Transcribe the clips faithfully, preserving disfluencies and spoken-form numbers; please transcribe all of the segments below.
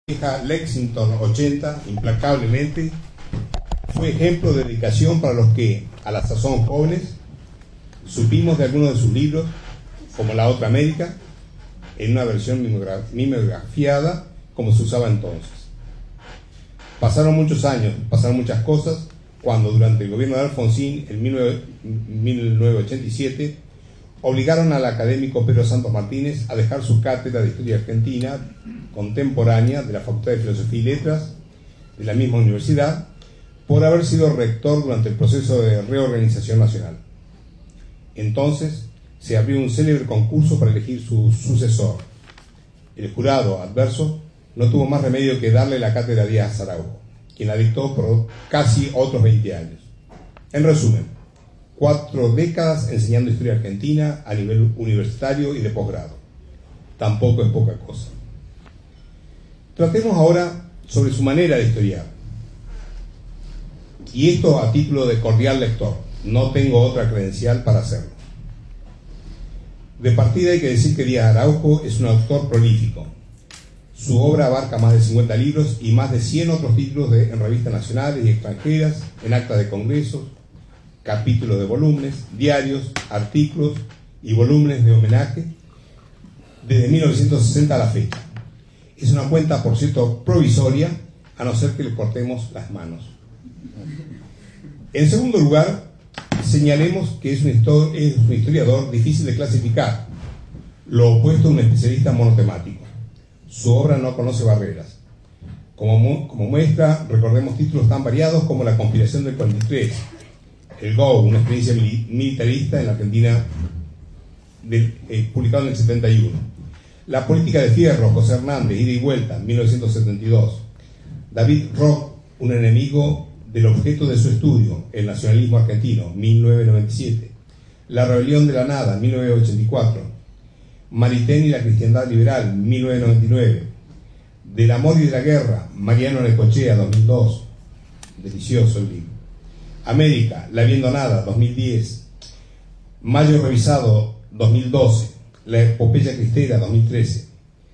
Hija Lexington ochenta, implacablemente, fue ejemplo de dedicación para los que, a la sazón jóvenes, supimos de algunos de sus libros, como La Otra América, en una versión mimeografiada como se usaba entonces. Pasaron muchos años, pasaron muchas cosas, cuando durante el gobierno de Alfonsín, en mil novecientos ochenta y siete, obligaron al académico Pedro Santos Martínez a dejar su cátedra de Historia Argentina contemporánea de la Facultad de Filosofía y Letras de la misma universidad, por haber sido rector durante el proceso de reorganización nacional. Entonces se abrió un célebre concurso para elegir su sucesor. El jurado adverso no tuvo más remedio que darle la cátedra a Díaz Araujo, quien la dictó por casi otros veinte años. En resumen, cuatro décadas enseñando historia argentina a nivel universitario y de posgrado. Tampoco es poca cosa. Tratemos ahora sobre su manera de historiar. Y esto a título de cordial lector. No tengo otra credencial para hacerlo. De partida hay que decir que Díaz Araujo es un autor prolífico. Su obra abarca más de cincuenta libros y más de cien otros títulos de, en revistas nacionales y extranjeras, en actas de congresos, capítulos de volúmenes, diarios, artículos y volúmenes de homenaje desde mil novecientos sesenta a la fecha. Es una cuenta, por cierto, provisoria, a no ser que le cortemos las manos. En segundo lugar, señalemos que es un, histor- es un historiador difícil de clasificar, lo opuesto a un especialista monotemático. Su obra no conoce barreras. Como, mu- como muestra, recordemos títulos tan variados como La Conspiración del cuarenta y tres, El Go, una experiencia mili- militarista en la Argentina, de, eh, publicado en el setenta y uno. La política de Fierro, José Hernández, Ida y Vuelta, mil novecientos setenta y dos. David Rock, un enemigo del objeto de su estudio, el nacionalismo argentino, mil novecientos noventa y siete. La rebelión de la nada, mil novecientos ochenta y cuatro. Maritain y la cristiandad liberal, mil novecientos noventa y nueve. Del amor y de la guerra, Mariano Necochea, dos mil dos. Delicioso el libro. América, La Viendo Nada, dos mil diez. Mayo Revisado, dos mil doce. La Epopeya Cristera, dos mil trece.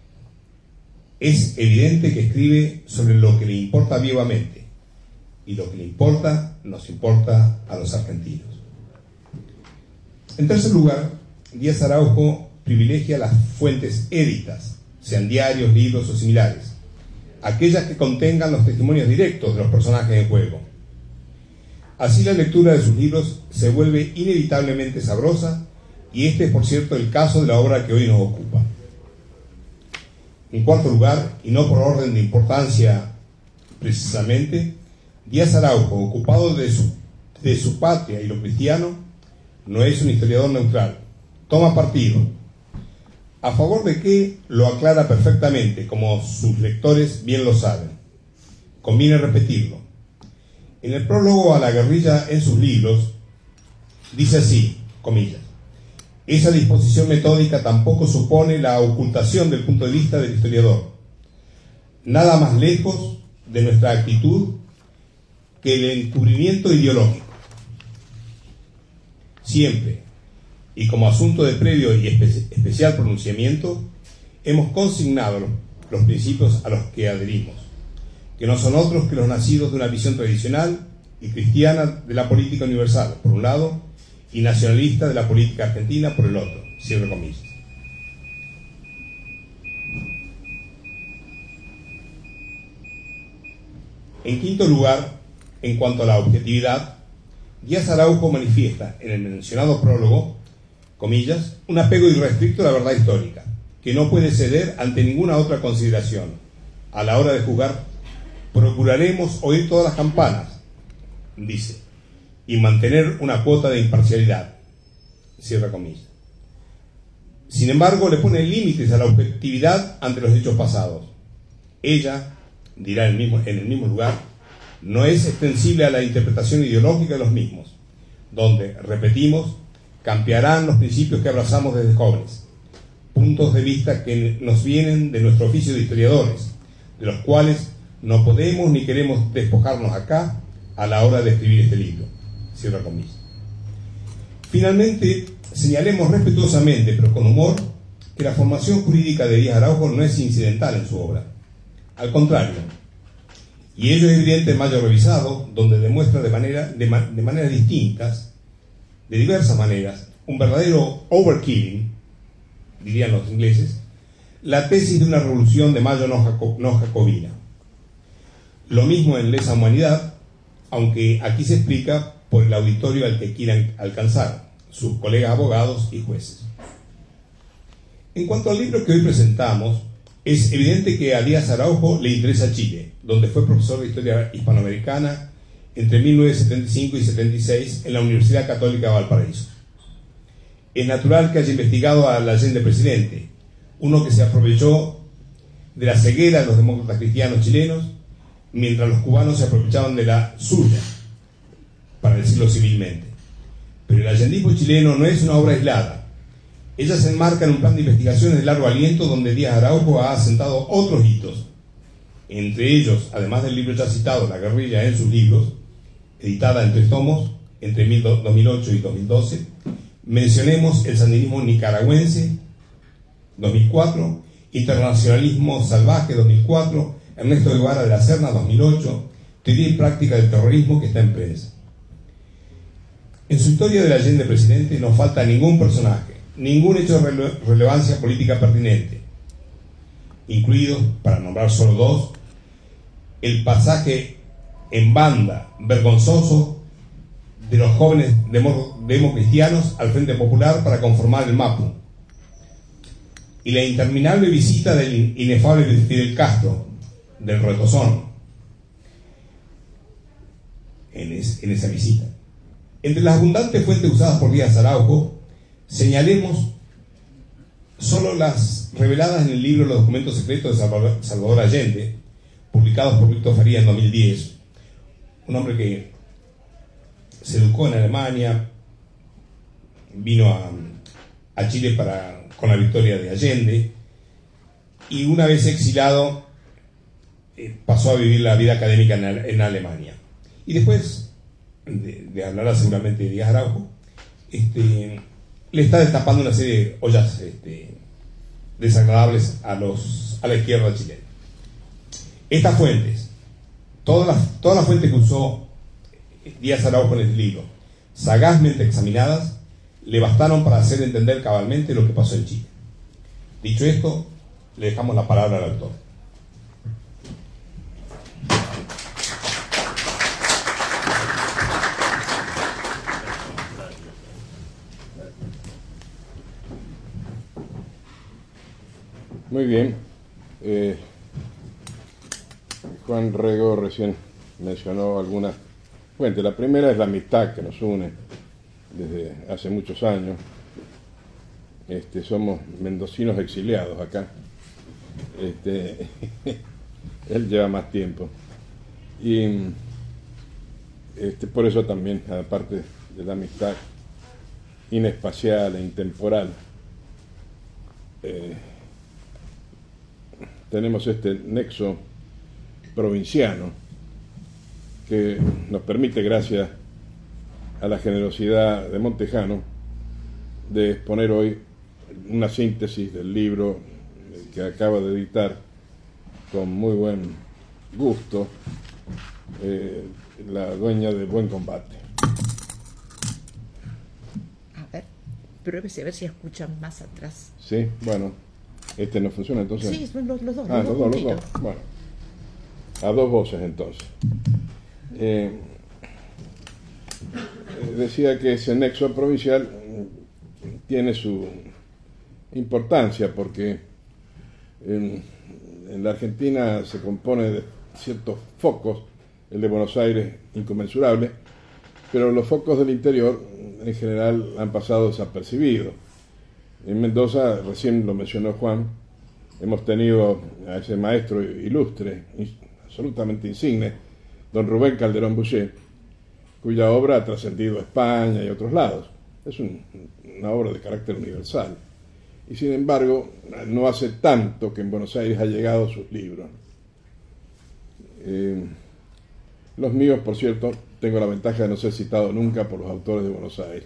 Es evidente que escribe sobre lo que le importa vivamente, y lo que le importa nos importa a los argentinos. En tercer lugar, Díaz Araujo privilegia las fuentes éditas, sean diarios, libros o similares, aquellas que contengan los testimonios directos de los personajes en juego. Así la lectura de sus libros se vuelve inevitablemente sabrosa, y este es, por cierto, el caso de la obra que hoy nos ocupa. En cuarto lugar, y no por orden de importancia precisamente, Díaz Araujo, ocupado de su, de su patria y lo cristiano, no es un historiador neutral. Toma partido. ¿A favor de qué? Lo aclara perfectamente, como sus lectores bien lo saben. Conviene repetirlo. En el prólogo a la guerrilla en sus libros, dice así, comillas: esa disposición metódica tampoco supone la ocultación del punto de vista del historiador. Nada más lejos de nuestra actitud que el encubrimiento ideológico. Siempre, y como asunto de previo y espe- especial pronunciamiento, hemos consignado los, los principios a los que adherimos, que no son otros que los nacidos de una visión tradicional y cristiana de la política universal, por un lado, y nacionalista de la política argentina por el otro, cierro comillas. En quinto lugar, en cuanto a la objetividad, Díaz Araujo manifiesta en el mencionado prólogo, comillas, un apego irrestricto a la verdad histórica, que no puede ceder ante ninguna otra consideración. A la hora de jugar, procuraremos oír todas las campanas, dice, y mantener una cuota de imparcialidad, cierra comillas. Sin embargo, le pone límites a la objetividad ante los hechos pasados. Ella, dirá en el mismo, en el mismo lugar, no es extensible a la interpretación ideológica de los mismos, donde, repetimos, campearán los principios que abrazamos desde jóvenes, puntos de vista que nos vienen de nuestro oficio de historiadores, de los cuales no podemos ni queremos despojarnos acá a la hora de escribir este libro. Cierra comillas. Finalmente, señalemos respetuosamente, pero con humor, que la formación jurídica de Díaz Araujo no es incidental en su obra. Al contrario, y ello es evidente en Mayo Revisado, donde demuestra de, manera, de, ma, de maneras distintas, de diversas maneras, un verdadero overkilling, dirían los ingleses, la tesis de una revolución de Mayo no, jaco, no jacobina. Lo mismo en Lesa Humanidad, aunque aquí se explica por el auditorio al que quieran alcanzar, sus colegas abogados y jueces. En cuanto al libro que hoy presentamos, es evidente que a Díaz Araujo le interesa Chile, donde fue profesor de Historia Hispanoamericana entre mil novecientos setenta y cinco y setenta y seis en la Universidad Católica de Valparaíso. Es natural que haya investigado a la Allende presidente, uno que se aprovechó de la ceguera de los demócratas cristianos chilenos, mientras los cubanos se aprovechaban de la suya, para decirlo civilmente. Pero el allendismo chileno no es una obra aislada. Ella se enmarca en un plan de investigaciones de largo aliento donde Díaz Araujo ha asentado otros hitos. Entre ellos, además del libro ya citado, La guerrilla en sus libros, editada en tres tomos entre dos mil ocho y dos mil doce, mencionemos el sandinismo nicaragüense, dos mil cuatro, Internacionalismo salvaje, dos mil cuatro, Ernesto Guevara de la Serna, dos mil ocho, Teoría y práctica del terrorismo, que está en prensa. En su historia del Allende presidente no falta ningún personaje, ningún hecho de rele relevancia política pertinente, incluidos, para nombrar solo dos, el pasaje en banda vergonzoso de los jóvenes demo democristianos al Frente Popular para conformar el MAPU, y la interminable visita del inefable Fidel Castro, del Retozón, en, es, en esa visita. Entre las abundantes fuentes usadas por Díaz Araujo, señalemos solo las reveladas en el libro Los documentos secretos de Salvador, Salvador Allende, publicados por Víctor Faría en dos mil diez, un hombre que se educó en Alemania, vino a, a Chile para, con la victoria de Allende, y una vez exilado eh, pasó a vivir la vida académica en, en Alemania. Y después de, de hablar seguramente de Díaz Araujo, este, le está destapando una serie de ollas este, desagradables a, los, a la izquierda chilena. Estas fuentes, todas las, todas las fuentes que usó Díaz Araujo en el libro, sagazmente examinadas, le bastaron para hacer entender cabalmente lo que pasó en Chile. Dicho esto, le dejamos la palabra al autor. Muy bien. Eh, Juan Rego recién mencionó algunas fuentes. La primera es la amistad que nos une desde hace muchos años. Este, somos mendocinos exiliados acá. Este, él lleva más tiempo. Y este, por eso también, aparte de la amistad inespacial e intemporal, eh, tenemos este nexo provinciano que nos permite, gracias a la generosidad de Montejano, de exponer hoy una síntesis del libro que acaba de editar con muy buen gusto eh, la dueña de Buen Combate. A ver, pruébese a ver si escuchan más atrás. Sí, bueno, este no funciona entonces. Sí, son los, los dos. Ah, los los dos, dos, los dos. Bueno, a dos voces entonces. Eh, decía que ese nexo provincial tiene su importancia porque en, en la Argentina se compone de ciertos focos, el de Buenos Aires inconmensurable, pero los focos del interior en general han pasado desapercibidos. En Mendoza, recién lo mencionó Juan, hemos tenido a ese maestro ilustre, absolutamente insigne, don Rubén Calderón Boucher, cuya obra ha trascendido a España y a otros lados. Es un, una obra de carácter universal. Y sin embargo, no hace tanto que en Buenos Aires ha llegado sus libros. Eh, los míos, por cierto, tengo la ventaja de no ser citado nunca por los autores de Buenos Aires.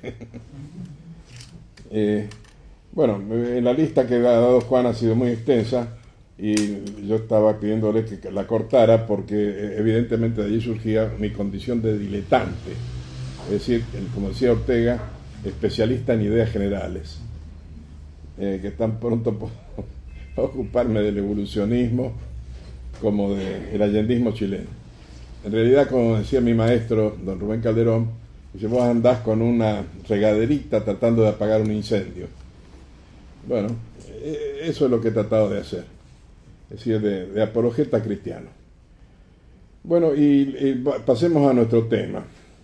eh, bueno, en la lista que ha dado Juan ha sido muy extensa. y yo estaba pidiéndole que la cortara porque evidentemente de allí surgía mi condición de diletante, es decir, como decía Ortega, especialista en ideas generales, eh, que tan pronto puedo ocuparme del evolucionismo como del allendismo chileno. En realidad, como decía mi maestro, don Rubén Calderón, dice, vos andás con una regaderita tratando de apagar un incendio. Bueno, eso es lo que he tratado de hacer, es decir, de, de apologeta cristiano. Bueno, y, y pasemos a nuestro tema.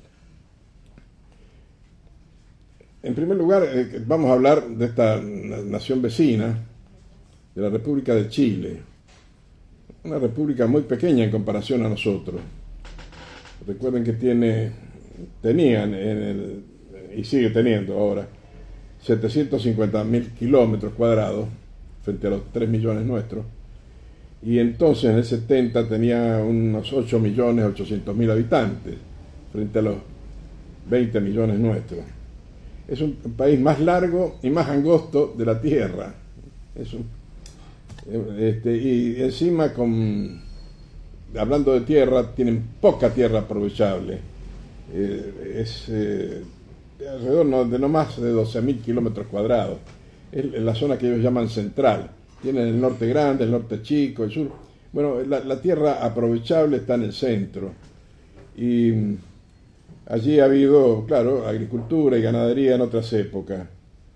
En primer lugar, eh, vamos a hablar de esta nación vecina, de la República de Chile, una república muy pequeña en comparación a nosotros. Recuerden que tiene, tenían en el, y sigue teniendo ahora, setecientos cincuenta mil kilómetros cuadrados frente a los tres millones nuestros, y entonces en el setenta tenía unos ocho millones ochocientos mil habitantes frente a los veinte millones nuestros. Es un país más largo y más angosto de la Tierra. Es un, este, y encima, con, hablando de tierra, tienen poca tierra aprovechable. Eh, es eh, alrededor no, de no más de doce mil kilómetros cuadrados. Es la zona que ellos llaman central. Tienen el norte grande, el norte chico, el sur. Bueno, la, la tierra aprovechable está en el centro. Y allí ha habido, claro, agricultura y ganadería en otras épocas.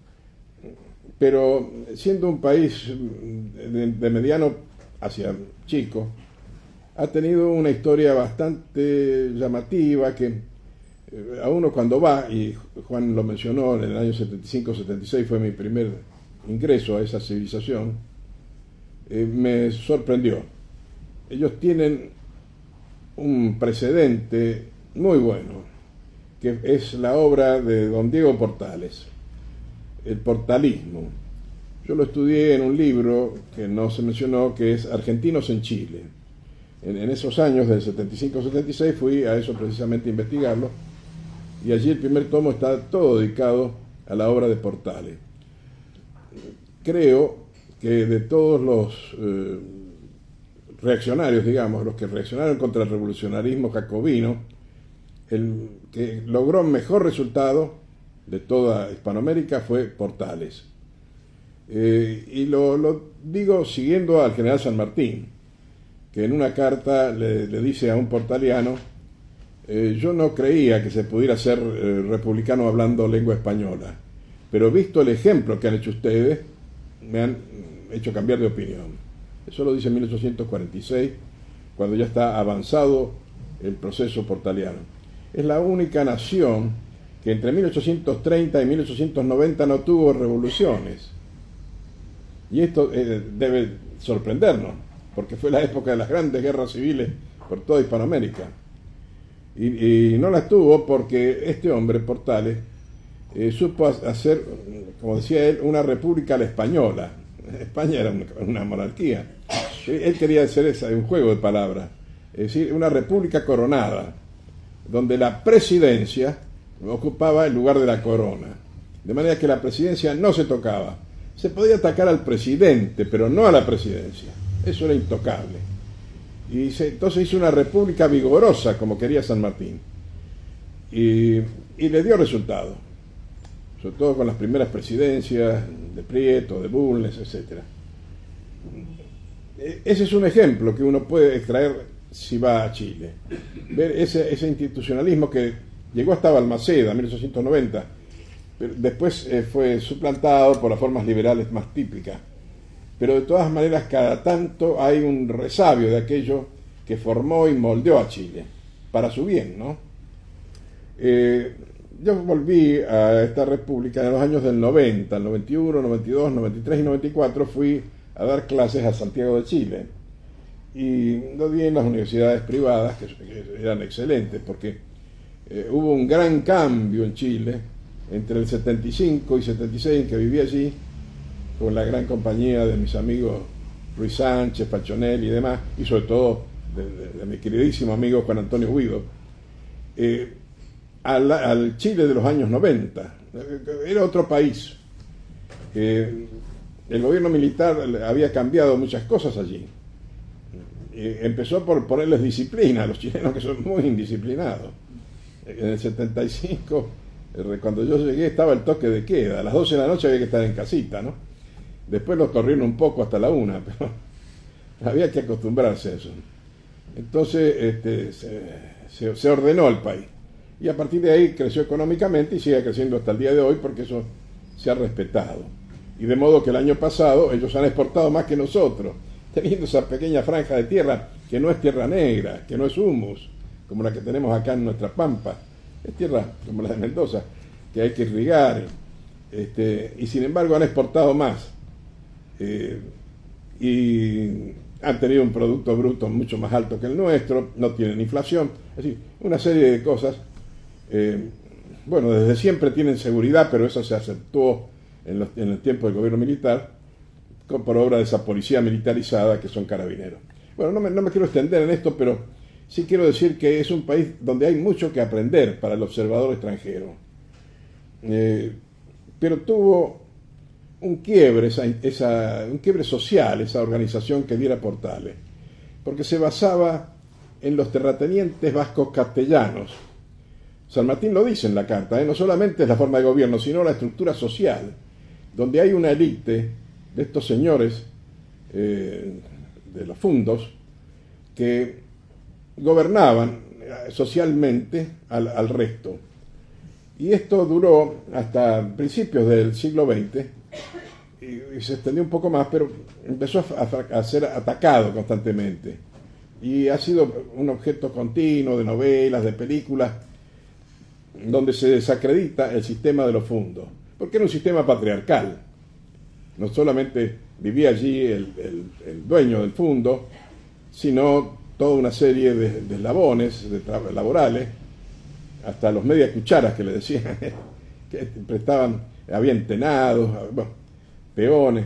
Pero siendo un país de, de mediano hacia chico, ha tenido una historia bastante llamativa que eh, a uno cuando va, y Juan lo mencionó, en el año setenta y cinco setenta y seis fue mi primer ingreso a esa civilización, eh, me sorprendió. Ellos tienen un precedente muy bueno, que es la obra de don Diego Portales, el portalismo. Yo lo estudié en un libro que no se mencionó, que es Argentinos en Chile. En, en esos años del setenta y cinco setenta y seis fui a eso precisamente a investigarlo, y allí el primer tomo está todo dedicado a la obra de Portales. Creo que de todos los eh, reaccionarios, digamos, los que reaccionaron contra el revolucionarismo jacobino, el que logró mejor resultado de toda Hispanoamérica fue Portales. Eh, y lo, lo digo siguiendo al general San Martín, que en una carta le, le dice a un portaliano, eh, yo no creía que se pudiera ser eh, republicano hablando lengua española, pero visto el ejemplo que han hecho ustedes, me han hecho cambiar de opinión. Eso lo dice en mil ochocientos cuarenta y seis, cuando ya está avanzado el proceso portaliano. Es la única nación que entre mil ochocientos treinta y mil ochocientos noventa no tuvo revoluciones. Y esto eh, debe sorprendernos, porque fue la época de las grandes guerras civiles por toda Hispanoamérica. Y, y no las tuvo porque este hombre, Portales, eh, supo hacer, como decía él, una república a la española. España era una, una monarquía. Él quería hacer esa, un juego de palabras, es decir, una república coronada, donde la presidencia ocupaba el lugar de la corona, de manera que la presidencia no se tocaba. Se podía atacar al presidente, pero no a la presidencia. Eso era intocable. Y se, entonces hizo una república vigorosa, como quería San Martín. Y, y le dio resultado, sobre todo con las primeras presidencias de Prieto, de Bulnes, etcétera. Ese es un ejemplo que uno puede extraer si va a Chile. Ver ese, ese institucionalismo que llegó hasta Balmaceda en mil ochocientos noventa, pero después eh, fue suplantado por las formas liberales más típicas. Pero de todas maneras, cada tanto hay un resabio de aquello que formó y moldeó a Chile, para su bien, ¿no? Eh, yo volví a esta república en los años del noventa, el noventa y uno, noventa y dos, noventa y tres y noventa y cuatro, fui a dar clases a Santiago de Chile. Y lo di en las universidades privadas, que, que eran excelentes, porque eh, hubo un gran cambio en Chile entre el setenta y cinco y setenta y seis, en que viví allí, con la gran compañía de mis amigos Ruiz Sánchez, Pachonel y demás, y sobre todo de, de, de mi queridísimo amigo Juan Antonio Guido, eh, al, al Chile de los años noventa. Era otro país. Eh, el gobierno militar había cambiado muchas cosas allí. Eh, empezó por ponerles disciplina a los chilenos, que son muy indisciplinados. En el setenta y cinco, cuando yo llegué, estaba el toque de queda. A las doce de la noche había que estar en casita, ¿no? Después lo corrieron un poco hasta la una, pero había que acostumbrarse a eso. Entonces este, se, se, se ordenó el país. Y a partir de ahí creció económicamente y sigue creciendo hasta el día de hoy, porque eso se ha respetado. Y de modo que el año pasado ellos han exportado más que nosotros, teniendo esa pequeña franja de tierra que no es tierra negra, que no es humus, como la que tenemos acá en nuestra pampa. Es tierra como la de Mendoza, que hay que irrigar. Este, y sin embargo han exportado más. Eh, y han tenido un producto bruto mucho más alto que el nuestro, no tienen inflación, es decir, una serie de cosas. Eh, bueno, desde siempre tienen seguridad, pero eso se acentuó en, los, en el tiempo del gobierno militar, con, por obra de esa policía militarizada que son carabineros. Bueno, no me, no me quiero extender en esto, pero sí quiero decir que es un país donde hay mucho que aprender para el observador extranjero. Eh, pero tuvo un quiebre, esa, esa, un quiebre social, esa organización que diera Portales, porque se basaba en los terratenientes vascos castellanos. San Martín lo dice en la carta, ¿eh? No solamente es la forma de gobierno, sino la estructura social, donde hay una élite de estos señores eh, de los fundos que gobernaban socialmente al, al resto. Y esto duró hasta principios del siglo veinte y, y se extendió un poco más, pero empezó a, a, a ser atacado constantemente. Y ha sido un objeto continuo de novelas, de películas, donde se desacredita el sistema de los fundos, porque era un sistema patriarcal. No solamente vivía allí el, el, el dueño del fondo, sino toda una serie de, de eslabones de tra- laborales, hasta los medias cucharas que le decían, que prestaban, había entenados, bueno, peones.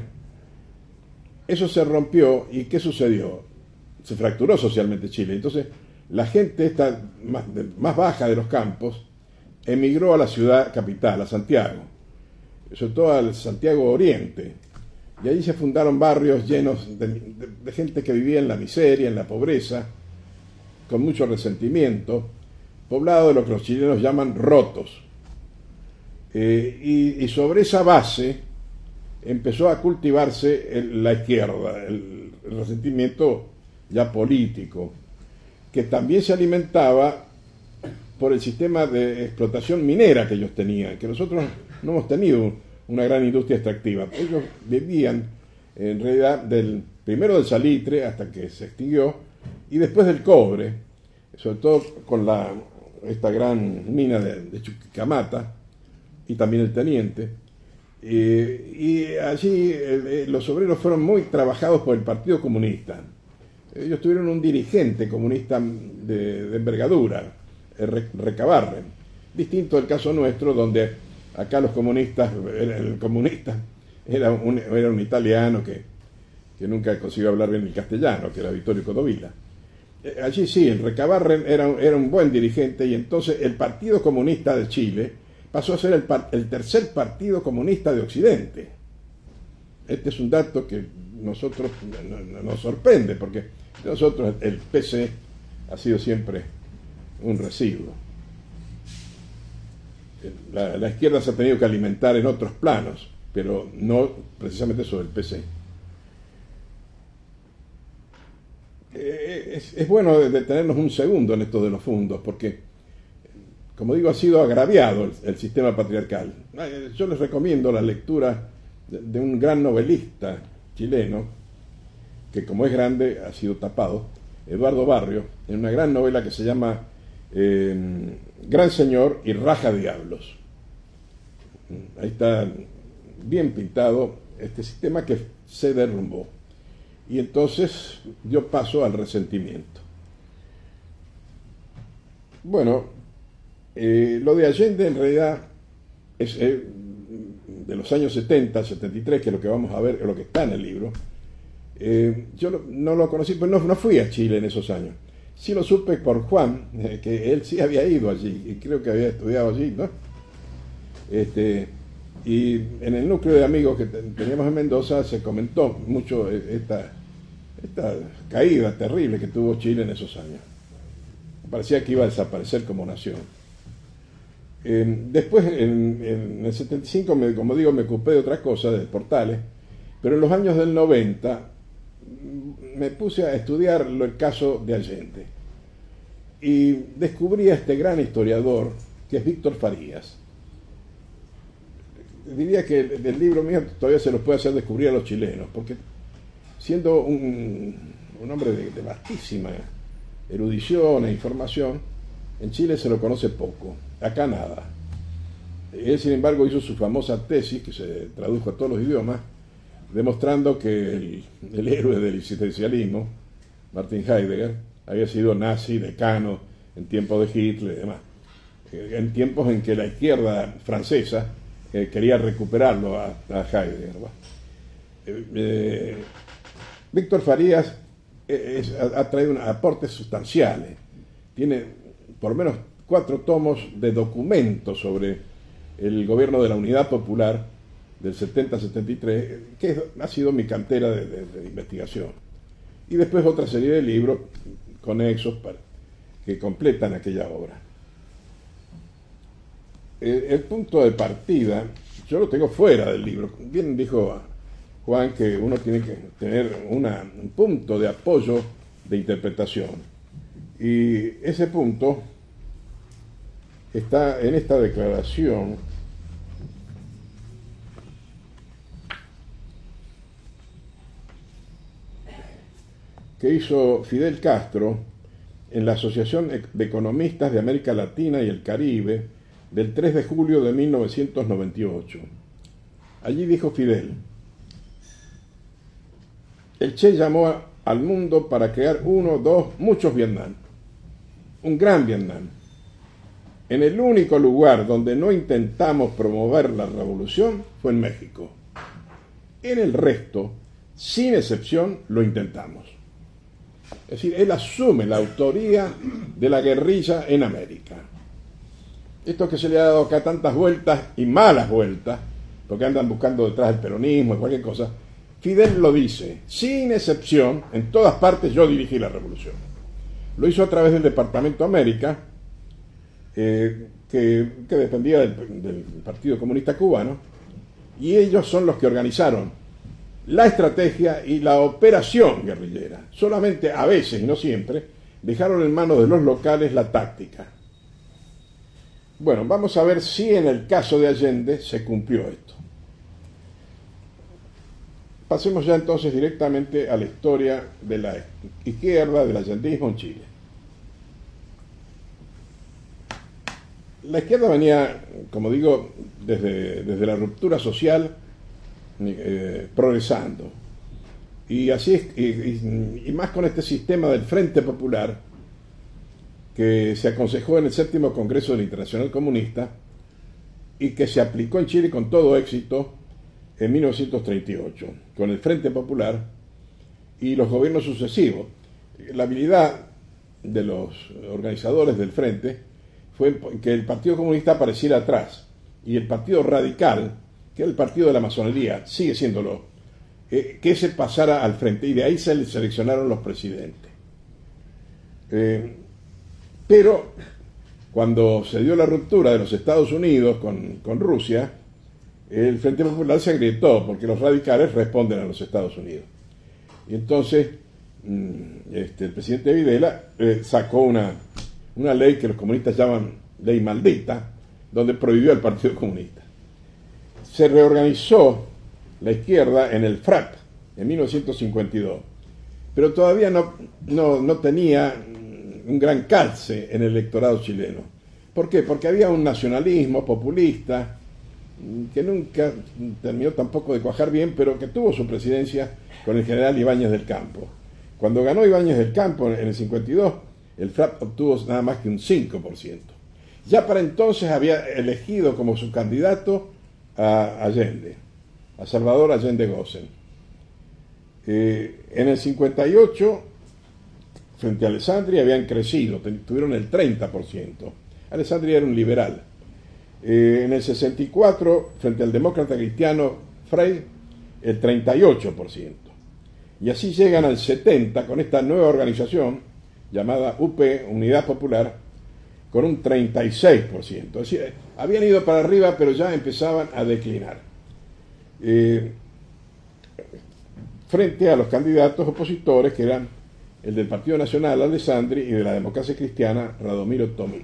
Eso se rompió, ¿y qué sucedió? Se fracturó socialmente Chile. Entonces, la gente esta más, de, más baja de los campos emigró a la ciudad capital, a Santiago, sobre todo al Santiago Oriente, y allí se fundaron barrios llenos de, de, de gente que vivía en la miseria, en la pobreza, con mucho resentimiento, poblado de lo que los chilenos llaman rotos. Eh, y, y sobre esa base empezó a cultivarse el, la izquierda, el, el resentimiento ya político, que también se alimentaba por el sistema de explotación minera que ellos tenían, que nosotros no hemos tenido una gran industria extractiva. Ellos vivían en realidad del primero del salitre hasta que se extinguió y después del cobre, sobre todo con la esta gran mina de, de Chuquicamata y también el Teniente. Eh, y allí eh, los obreros fueron muy trabajados por el Partido Comunista. Ellos tuvieron un dirigente comunista de, de envergadura, Recabarren, distinto del caso nuestro, donde acá los comunistas, el comunista era un, era un italiano que, que nunca consiguió hablar bien el castellano, que era Vittorio Codovilla. Allí sí, el Recabarren era, era un buen dirigente, y entonces el Partido Comunista de Chile pasó a ser el, el tercer partido comunista de Occidente. Este es un dato que nosotros nos sorprende, porque nosotros el P C ha sido siempre un residuo. La, la izquierda se ha tenido que alimentar en otros planos, pero no precisamente sobre el P C. Es, es bueno detenernos un segundo en esto de los fondos, porque, como digo, ha sido agraviado el, el sistema patriarcal. Yo les recomiendo la lectura de, de un gran novelista chileno, que como es grande ha sido tapado, Eduardo Barrio, en una gran novela que se llama eh, Gran Señor y Raja Diablos. Ahí está bien pintado este sistema que se derrumbó. Y entonces dio paso al resentimiento. Bueno, eh, lo de Allende en realidad es eh, de los años setenta, setenta y tres, que es lo que vamos a ver, es lo que está en el libro. Eh, yo lo, no lo conocí, pero no, no fui a Chile en esos años. Sí lo supe por Juan, eh, que él sí había ido allí, y creo que había estudiado allí, ¿no? Este, Y en el núcleo de amigos que teníamos en Mendoza se comentó mucho esta, esta caída terrible que tuvo Chile en esos años. Parecía que iba a desaparecer como nación. Eh, después, en, en el setenta y cinco, me, como digo, me ocupé de otras cosas, de portales, pero en los años del noventa me puse a estudiar el caso de Allende. Y descubrí a este gran historiador, que es Víctor Farías. Diría que el, el libro mío todavía se los puede hacer descubrir a los chilenos, porque siendo un, un hombre de, de vastísima erudición e información, en Chile se lo conoce poco, acá nada. Él, sin embargo, hizo su famosa tesis, que se tradujo a todos los idiomas, demostrando que el, el héroe del existencialismo, Martin Heidegger, había sido nazi, decano, en tiempos de Hitler y demás. En tiempos en que la izquierda francesa eh, quería recuperarlo a, a Heidegger. Bueno, eh, eh, Víctor Farías es, ha, ha traído unos aportes sustanciales. Tiene por lo menos cuatro tomos de documentos sobre el gobierno de la Unidad Popular del setenta a setenta y tres, que es, ha sido mi cantera de, de, de investigación. Y después otra serie de libros conexos para, que completan aquella obra. El, el punto de partida, yo lo tengo fuera del libro. Bien dijo Juan que uno tiene que tener una, un punto de apoyo de interpretación. Y ese punto está en esta declaración que hizo Fidel Castro en la Asociación de Economistas de América Latina y el Caribe del tres de julio de mil novecientos noventa y ocho. Allí dijo Fidel: el Che llamó a, al mundo para crear uno, dos, muchos Vietnam, un gran Vietnam. En el único lugar donde no intentamos promover la revolución fue en México. En el resto, sin excepción, lo intentamos. Es decir, él asume la autoría de la guerrilla en América. Esto que se le ha dado acá tantas vueltas y malas vueltas, porque andan buscando detrás del peronismo y cualquier cosa, Fidel lo dice, sin excepción, en todas partes yo dirigí la revolución. Lo hizo a través del Departamento América, eh, que, que dependía del, del Partido Comunista Cubano, y ellos son los que organizaron la estrategia y la operación guerrillera. Solamente a veces, y no siempre, dejaron en manos de los locales la táctica. Bueno, vamos a ver si en el caso de Allende se cumplió esto. Pasemos ya entonces directamente a la historia de la izquierda, del allendismo en Chile. La izquierda venía, como digo, desde, desde la ruptura social, Eh, progresando, y así es, y, y, y más con este sistema del Frente Popular que se aconsejó en el séptimo Congreso del Internacional Comunista y que se aplicó en Chile con todo éxito en mil novecientos treinta y ocho con el Frente Popular y los gobiernos sucesivos. La habilidad de los organizadores del Frente fue que el Partido Comunista apareciera atrás y el Partido Radical, que era el partido de la masonería, sigue siéndolo, eh, que se pasara al frente, y de ahí se le seleccionaron los presidentes. Eh, pero cuando se dio la ruptura de los Estados Unidos con, con Rusia, el Frente Popular se agrietó, porque los radicales responden a los Estados Unidos. Y entonces este, el presidente Videla eh, sacó una, una ley que los comunistas llaman ley maldita, donde prohibió al Partido Comunista. Se reorganizó la izquierda en el F R A P en mil novecientos cincuenta y dos, pero todavía no, no, no tenía un gran calce en el electorado chileno. ¿Por qué? Porque había un nacionalismo populista que nunca terminó tampoco de cuajar bien, pero que tuvo su presidencia con el general Ibáñez del Campo. Cuando ganó Ibáñez del Campo en el cincuenta y dos, el F R A P obtuvo nada más que un cinco por ciento. Ya para entonces había elegido como su candidato a Allende, a Salvador Allende Gossen. Eh, en el cincuenta y ocho, frente a Alessandri, habían crecido, tuvieron el treinta por ciento. Alessandri era un liberal. Eh, en el sesenta y cuatro, frente al demócrata cristiano Frey, el treinta y ocho por ciento. Y así llegan al setenta con esta nueva organización llamada U P, Unidad Popular, con un treinta y seis por ciento. Es decir, habían ido para arriba, pero ya empezaban a declinar. Eh, frente a los candidatos opositores, que eran el del Partido Nacional, Alessandri, y de la Democracia Cristiana, Radomiro Tomic.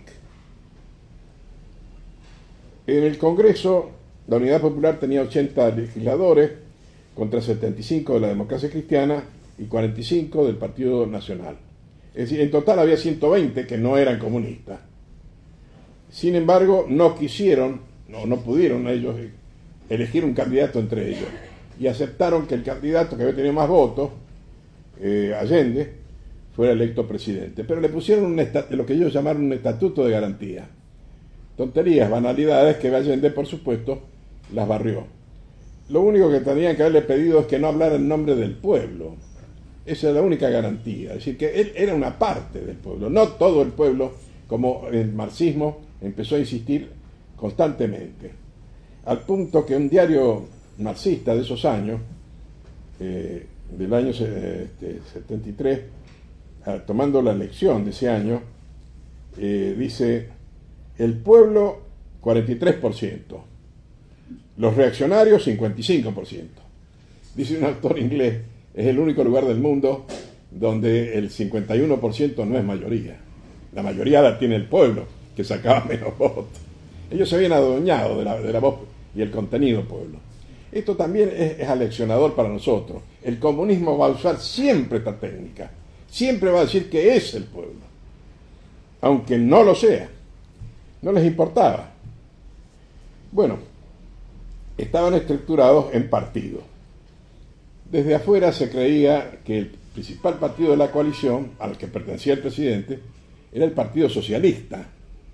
En el Congreso, la Unidad Popular tenía ochenta legisladores, contra setenta y cinco de la Democracia Cristiana y cuarenta y cinco del Partido Nacional. Es decir, en total había ciento veinte que no eran comunistas. Sin embargo, no quisieron, no, no pudieron ellos elegir un candidato entre ellos, y aceptaron que el candidato que había tenido más votos, eh, Allende, fuera electo presidente. Pero le pusieron un estat- lo que ellos llamaron un estatuto de garantía. Tonterías, banalidades que Allende, por supuesto, las barrió. Lo único que tenían que haberle pedido es que no hablara en nombre del pueblo. Esa es la única garantía. Es decir, que él era una parte del pueblo, no todo el pueblo, como el marxismo empezó a insistir constantemente. Al punto que un diario marxista de esos años, eh, del año este, setenta y tres, eh, tomando la elección de ese año, eh, dice: el pueblo cuarenta y tres por ciento, los reaccionarios cincuenta y cinco por ciento. Dice un autor inglés, es el único lugar del mundo donde el cincuenta y uno por ciento no es mayoría. La mayoría la tiene el pueblo, que sacaba menos votos. Ellos se habían adueñado de la, de la voz y el contenido pueblo. Esto también es, es aleccionador para nosotros. El comunismo va a usar siempre esta técnica. Siempre va a decir que es el pueblo, aunque no lo sea. No les importaba. Bueno, estaban estructurados en partidos. Desde afuera se creía que el principal partido de la coalición, al que pertenecía el presidente, era el Partido Socialista,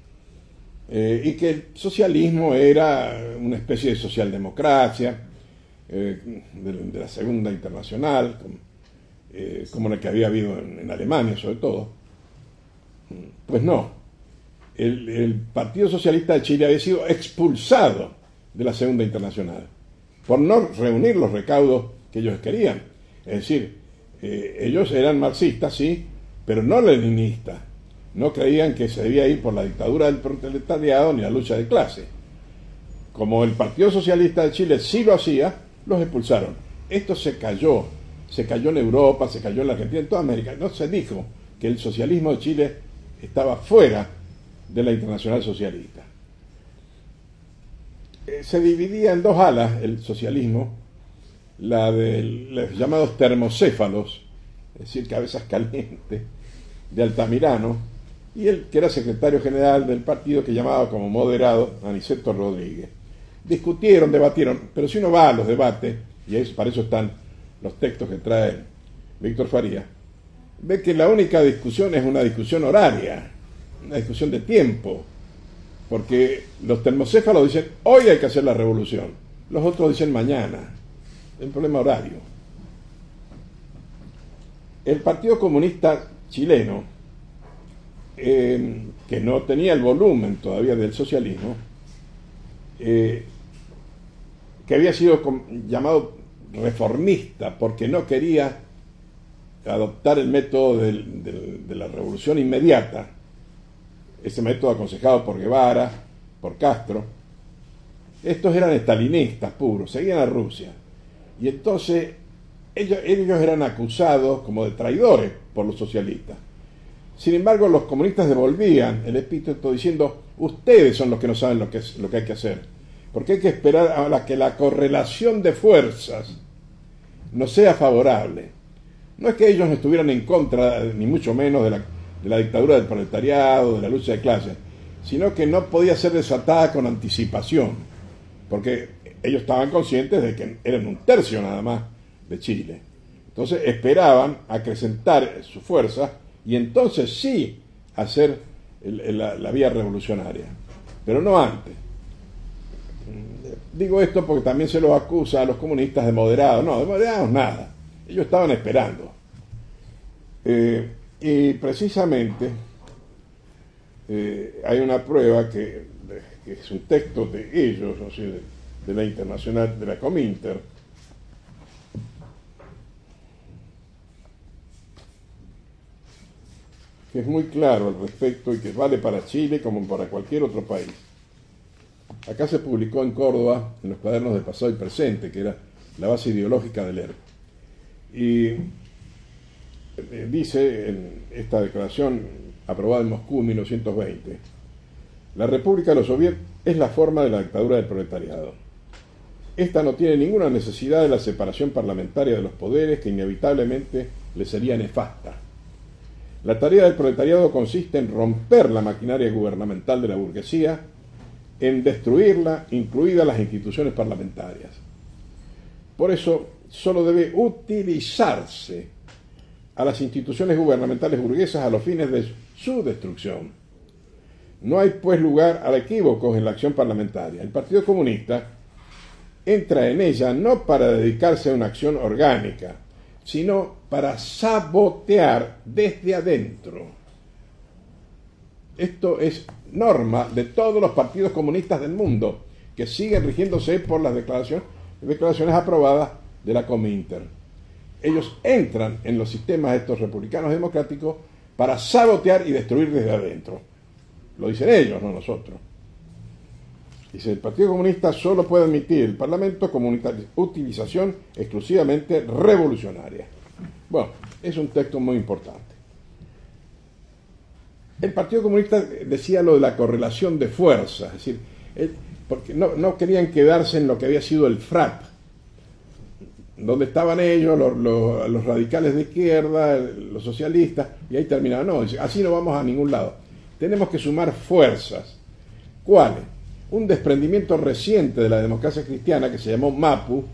eh, y que el socialismo era una especie de socialdemocracia, eh, de, de la Segunda Internacional, como, eh, como la que había habido en, en Alemania sobre todo. Pues no, el, el Partido Socialista de Chile había sido expulsado de la Segunda Internacional por no reunir los recaudos que ellos querían. Es decir, eh, ellos eran marxistas, sí, pero no leninistas. No creían que se debía ir por la dictadura del proletariado ni la lucha de clase. Como el Partido Socialista de Chile sí lo hacía, los expulsaron. Esto se cayó, se cayó en Europa, se cayó en la Argentina, en toda América. No se dijo que el socialismo de Chile estaba fuera de la Internacional Socialista. Eh, se dividía en dos alas el socialismo, la de los llamados termocéfalos, es decir, cabezas calientes, de Altamirano, y el que era secretario general del partido, que llamaba como moderado Aniceto Rodríguez. Discutieron, debatieron, pero si uno va a los debates, y es, para eso están los textos que trae Víctor Faría, ve que la única discusión es una discusión horaria, una discusión de tiempo, porque los termocéfalos dicen hoy hay que hacer la revolución, los otros dicen mañana. El problema horario. El Partido Comunista Chileno, eh, que no tenía el volumen todavía del socialismo, eh, que había sido llamado reformista porque no quería adoptar el método del, del, de la revolución inmediata, ese método aconsejado por Guevara, por Castro. Estos eran estalinistas puros, seguían a Rusia. Y entonces ellos, ellos eran acusados como de traidores por los socialistas. Sin embargo, los comunistas devolvían el epíteto diciendo: ustedes son los que no saben lo que, es, lo que hay que hacer, porque hay que esperar a la que la correlación de fuerzas no sea favorable. No es que ellos no estuvieran en contra, ni mucho menos, de la, de la dictadura del proletariado, de la lucha de clases, sino que no podía ser desatada con anticipación, porque ellos estaban conscientes de que eran un tercio nada más de Chile. Entonces esperaban acrecentar su fuerza y entonces sí hacer el, el, la, la vía revolucionaria, pero no antes. Digo esto porque también se los acusa a los comunistas de moderados. No, de moderados nada. Ellos estaban esperando. Eh, y precisamente eh, hay una prueba que que es un texto de ellos, o sea, de, de la internacional, de la Cominter, que es muy claro al respecto y que vale para Chile como para cualquier otro país. Acá se publicó en Córdoba, en los cuadernos de pasado y presente, que era la base ideológica del E R P. Y eh, dice en esta declaración aprobada en Moscú en mil novecientos veinte, la República de los Soviets es la forma de la dictadura del proletariado. Esta no tiene ninguna necesidad de la separación parlamentaria de los poderes que inevitablemente le sería nefasta. La tarea del proletariado consiste en romper la maquinaria gubernamental de la burguesía, en destruirla, incluidas las instituciones parlamentarias. Por eso, solo debe utilizarse a las instituciones gubernamentales burguesas a los fines de su destrucción. No hay, pues, lugar a equívocos en la acción parlamentaria. El Partido Comunista entra en ella no para dedicarse a una acción orgánica, sino para sabotear desde adentro. Esto es norma de todos los partidos comunistas del mundo, que siguen rigiéndose por las declaraciones, declaraciones aprobadas de la Cominter. Ellos entran en los sistemas estos republicanos democráticos para sabotear y destruir desde adentro. Lo dicen ellos, no nosotros. Dice, el Partido Comunista solo puede admitir el Parlamento como una utilización exclusivamente revolucionaria. Bueno, es un texto muy importante. El Partido Comunista decía lo de la correlación de fuerzas, es decir, él, porque no, no querían quedarse en lo que había sido el F R A P, donde estaban ellos, los, los, los radicales de izquierda, los socialistas, y ahí terminaban. No, dice, así no vamos a ningún lado. Tenemos que sumar fuerzas. ¿Cuáles? Un desprendimiento reciente de la democracia cristiana que se llamó MAPU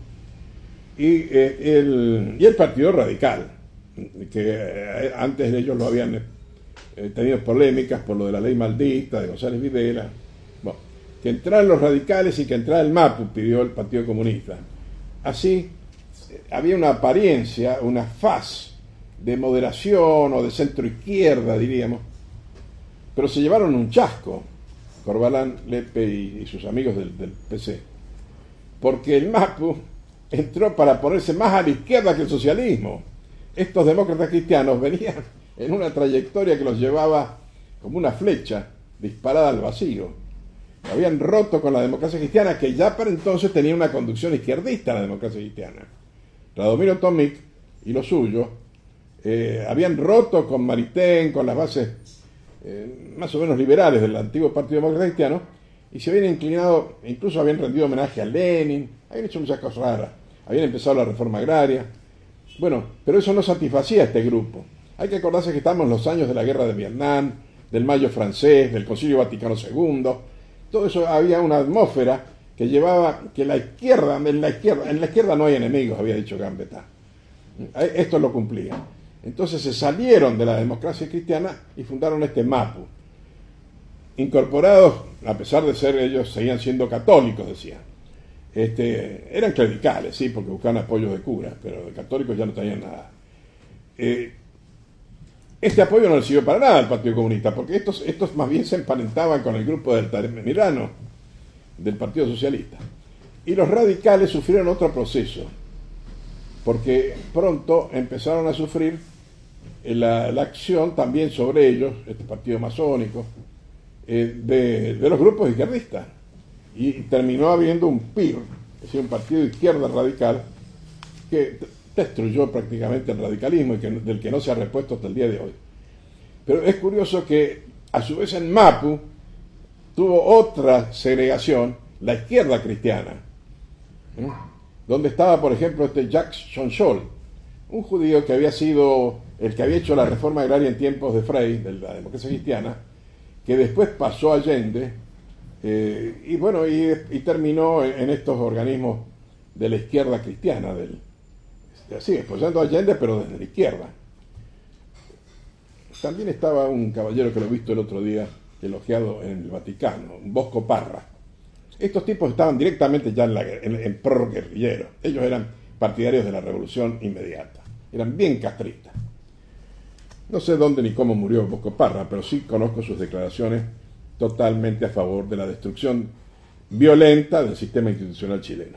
y, eh, el, y el Partido Radical, que eh, antes de ellos lo habían eh, tenido polémicas por lo de la ley maldita de González Videla. Bueno, que entraran los radicales y que entrara el MAPU, pidió el Partido Comunista. Así eh, había una apariencia, una faz de moderación o de centro izquierda, diríamos, pero se llevaron un chasco. Corbalán, Lepe y, y sus amigos del, del P C, porque el MAPU entró para ponerse más a la izquierda que el socialismo. Estos demócratas cristianos venían en una trayectoria que los llevaba como una flecha disparada al vacío. Habían roto con la democracia cristiana, que ya para entonces tenía una conducción izquierdista, la democracia cristiana. Radomiro Tomic y los suyos eh, habían roto con Maritain, con las bases Eh, más o menos liberales del antiguo Partido Demócrata Cristiano, y se habían inclinado, incluso habían rendido homenaje a Lenin, habían hecho muchas cosas raras, habían empezado la reforma agraria. Bueno, pero eso no satisfacía a este grupo. Hay que acordarse que estamos en los años de la guerra de Vietnam, del Mayo francés, del Concilio Vaticano segundo. Todo eso, había una atmósfera que llevaba que la izquierda, en la izquierda, en la izquierda no hay enemigos, había dicho Gambetta. Esto lo cumplía. Entonces se salieron de la democracia cristiana y fundaron este MAPU. Incorporados, a pesar de ser ellos, seguían siendo católicos, decían. Este, eran clericales, sí, porque buscaban apoyo de curas, pero de católicos ya no tenían nada. Eh, este apoyo no les sirvió para nada al Partido Comunista, porque estos, estos más bien se emparentaban con el grupo del Altamirano, del Partido Socialista. Y los radicales sufrieron otro proceso, porque pronto empezaron a sufrir la, la acción también sobre ellos, este partido masónico, eh, de, de los grupos izquierdistas. Y terminó habiendo un P I R, es decir, un partido de izquierda radical, que destruyó prácticamente el radicalismo y que, del que no se ha repuesto hasta el día de hoy. Pero es curioso que, a su vez, en MAPU tuvo otra segregación, la izquierda cristiana, ¿eh? Donde estaba, por ejemplo, este Jacques Schonchol, un judío que había sido el que había hecho la reforma agraria en tiempos de Frey, de la democracia cristiana, que después pasó a Allende, eh, y bueno, y, y terminó en, en estos organismos de la izquierda cristiana, del, sí, expulsando a Allende, pero desde la izquierda. También estaba un caballero que lo he visto el otro día, elogiado en el Vaticano, un Bosco Parra. Estos tipos estaban directamente ya en, la, en, en pro-guerrilleros. Ellos eran partidarios de la revolución inmediata. Eran bien castristas. No sé dónde ni cómo murió Bosco Parra, pero sí conozco sus declaraciones totalmente a favor de la destrucción violenta del sistema institucional chileno.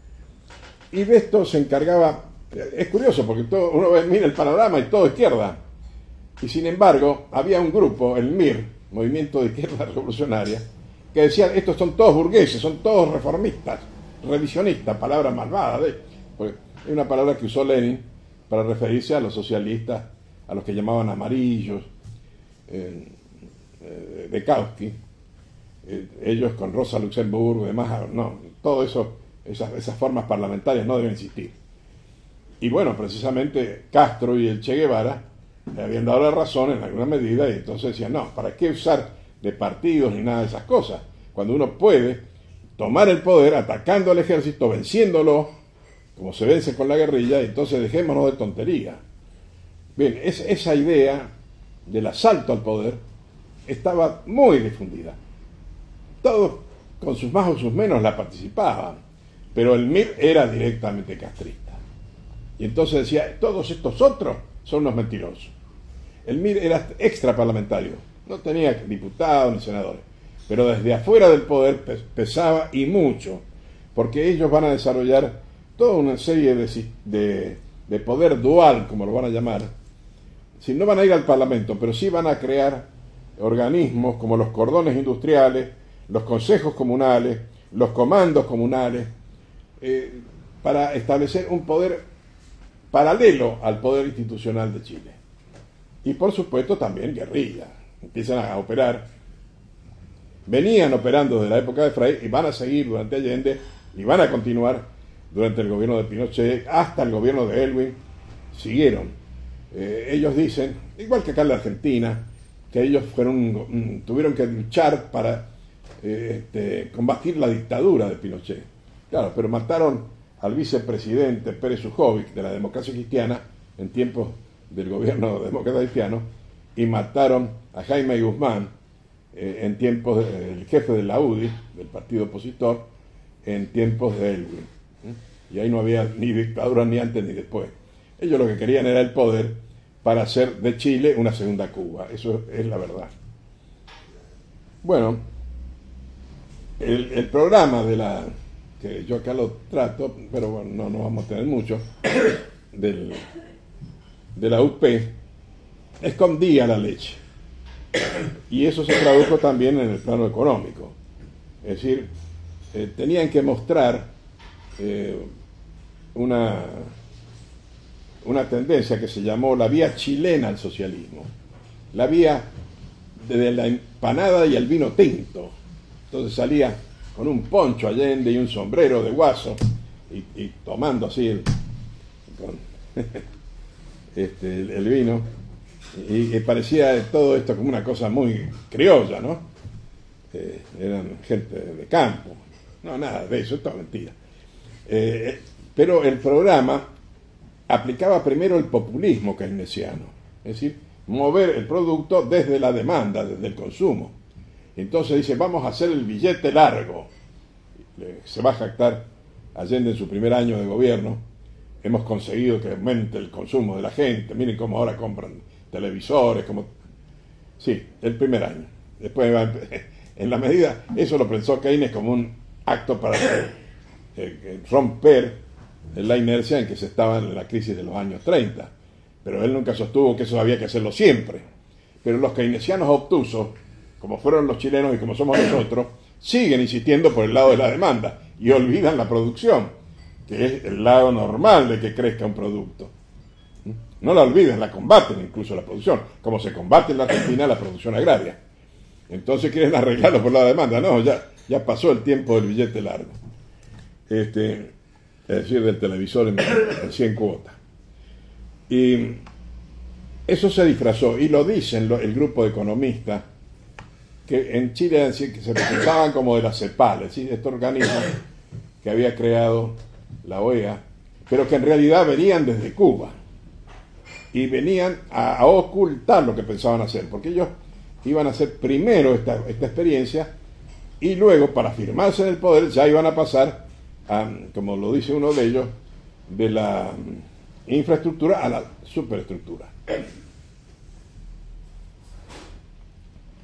Y de esto se encargaba, es curioso porque todo, uno ve, mira el panorama y todo izquierda, y sin embargo había un grupo, el M I R, Movimiento de Izquierda Revolucionaria, que decían, estos son todos burgueses, son todos reformistas, revisionistas, palabra malvada, ¿eh? Porque es una palabra que usó Lenin para referirse a los socialistas, a los que llamaban amarillos, eh, eh, de Kautsky, eh, ellos con Rosa Luxemburgo, demás, no, todo eso, esas, esas formas parlamentarias no deben existir. Y bueno, precisamente Castro y el Che Guevara le habían dado la razón en alguna medida, y entonces decían, no, ¿para qué usar de partidos ni nada de esas cosas? Cuando uno puede tomar el poder atacando al ejército, venciéndolo, como se vence con la guerrilla, y entonces dejémonos de tontería. Bien, es, esa idea del asalto al poder estaba muy difundida. Todos, con sus más o sus menos, la participaban, pero el M I R era directamente castrista. Y entonces decía, todos estos otros son unos mentirosos. El M I R era extraparlamentario, no tenía diputados ni senadores, pero desde afuera del poder pesaba y mucho, porque ellos van a desarrollar toda una serie de, de, de poder dual, como lo van a llamar. Si no van a ir al Parlamento, pero sí van a crear organismos como los cordones industriales, los consejos comunales, los comandos comunales, eh, para establecer un poder paralelo al poder institucional de Chile. Y por supuesto también guerrilla. Empiezan a operar. Venían operando desde la época de Frei y van a seguir durante Allende y van a continuar durante el gobierno de Pinochet hasta el gobierno de Elwin. Siguieron. Eh, ellos dicen, igual que acá en la Argentina, que ellos fueron, tuvieron que luchar para eh, este, combatir la dictadura de Pinochet. Claro, pero mataron al vicepresidente Pérez Ujovic de la Democracia Cristiana en tiempos del gobierno demócrata cristiano, y mataron a Jaime Guzmán eh, en tiempos del jefe de la U D I, del partido opositor, en tiempos de Elwin. ¿eh? Y ahí no había ni dictadura ni antes ni después. Ellos lo que querían era el poder para hacer de Chile una segunda Cuba. Eso es la verdad. Bueno, el, el programa de la, que yo acá lo trato, pero bueno, no, no vamos a tener mucho, del, de la U P, escondía la leche. Y eso se tradujo también en el plano económico. Es decir, eh, tenían que mostrar eh, una, una tendencia que se llamó la vía chilena al socialismo. La vía de la empanada y el vino tinto. Entonces salía con un poncho Allende y un sombrero de guaso y, y tomando así el, con, este, el, el vino, y, y parecía todo esto como una cosa muy criolla, ¿no? Eh, eran gente de campo. No, nada de eso, esto es mentira. Eh, pero el programa aplicaba primero el populismo keynesiano, es decir, mover el producto desde la demanda, desde el consumo. Entonces dice, vamos a hacer el billete largo. Se va a jactar Allende en su primer año de gobierno. Hemos conseguido que aumente el consumo de la gente. Miren cómo ahora compran televisores. Como... Sí, el primer año. Después, en la medida, eso lo pensó Keynes como un acto para eh, romper la inercia en que se estaba en la crisis de los años treinta. Pero él nunca sostuvo que eso había que hacerlo siempre. Pero los keynesianos obtusos, como fueron los chilenos y como somos nosotros, siguen insistiendo por el lado de la demanda y olvidan la producción, que es el lado normal de que crezca un producto. No la olvidan, la combaten incluso la producción, como se combate en la Argentina la producción agraria. Entonces quieren arreglarlo por la demanda. No, ya, ya pasó el tiempo del billete largo. Este, es decir, del televisor en, en cien cuotas. Y eso se disfrazó, y lo dicen lo, el grupo de economistas, que en Chile que se presentaban como de la CEPAL, es decir, este organismo que había creado la O E A, pero que en realidad venían desde Cuba, y venían a, a ocultar lo que pensaban hacer, porque ellos iban a hacer primero esta, esta experiencia, y luego, para firmarse en el poder, ya iban a pasar a, como lo dice uno de ellos, de la infraestructura a la superestructura.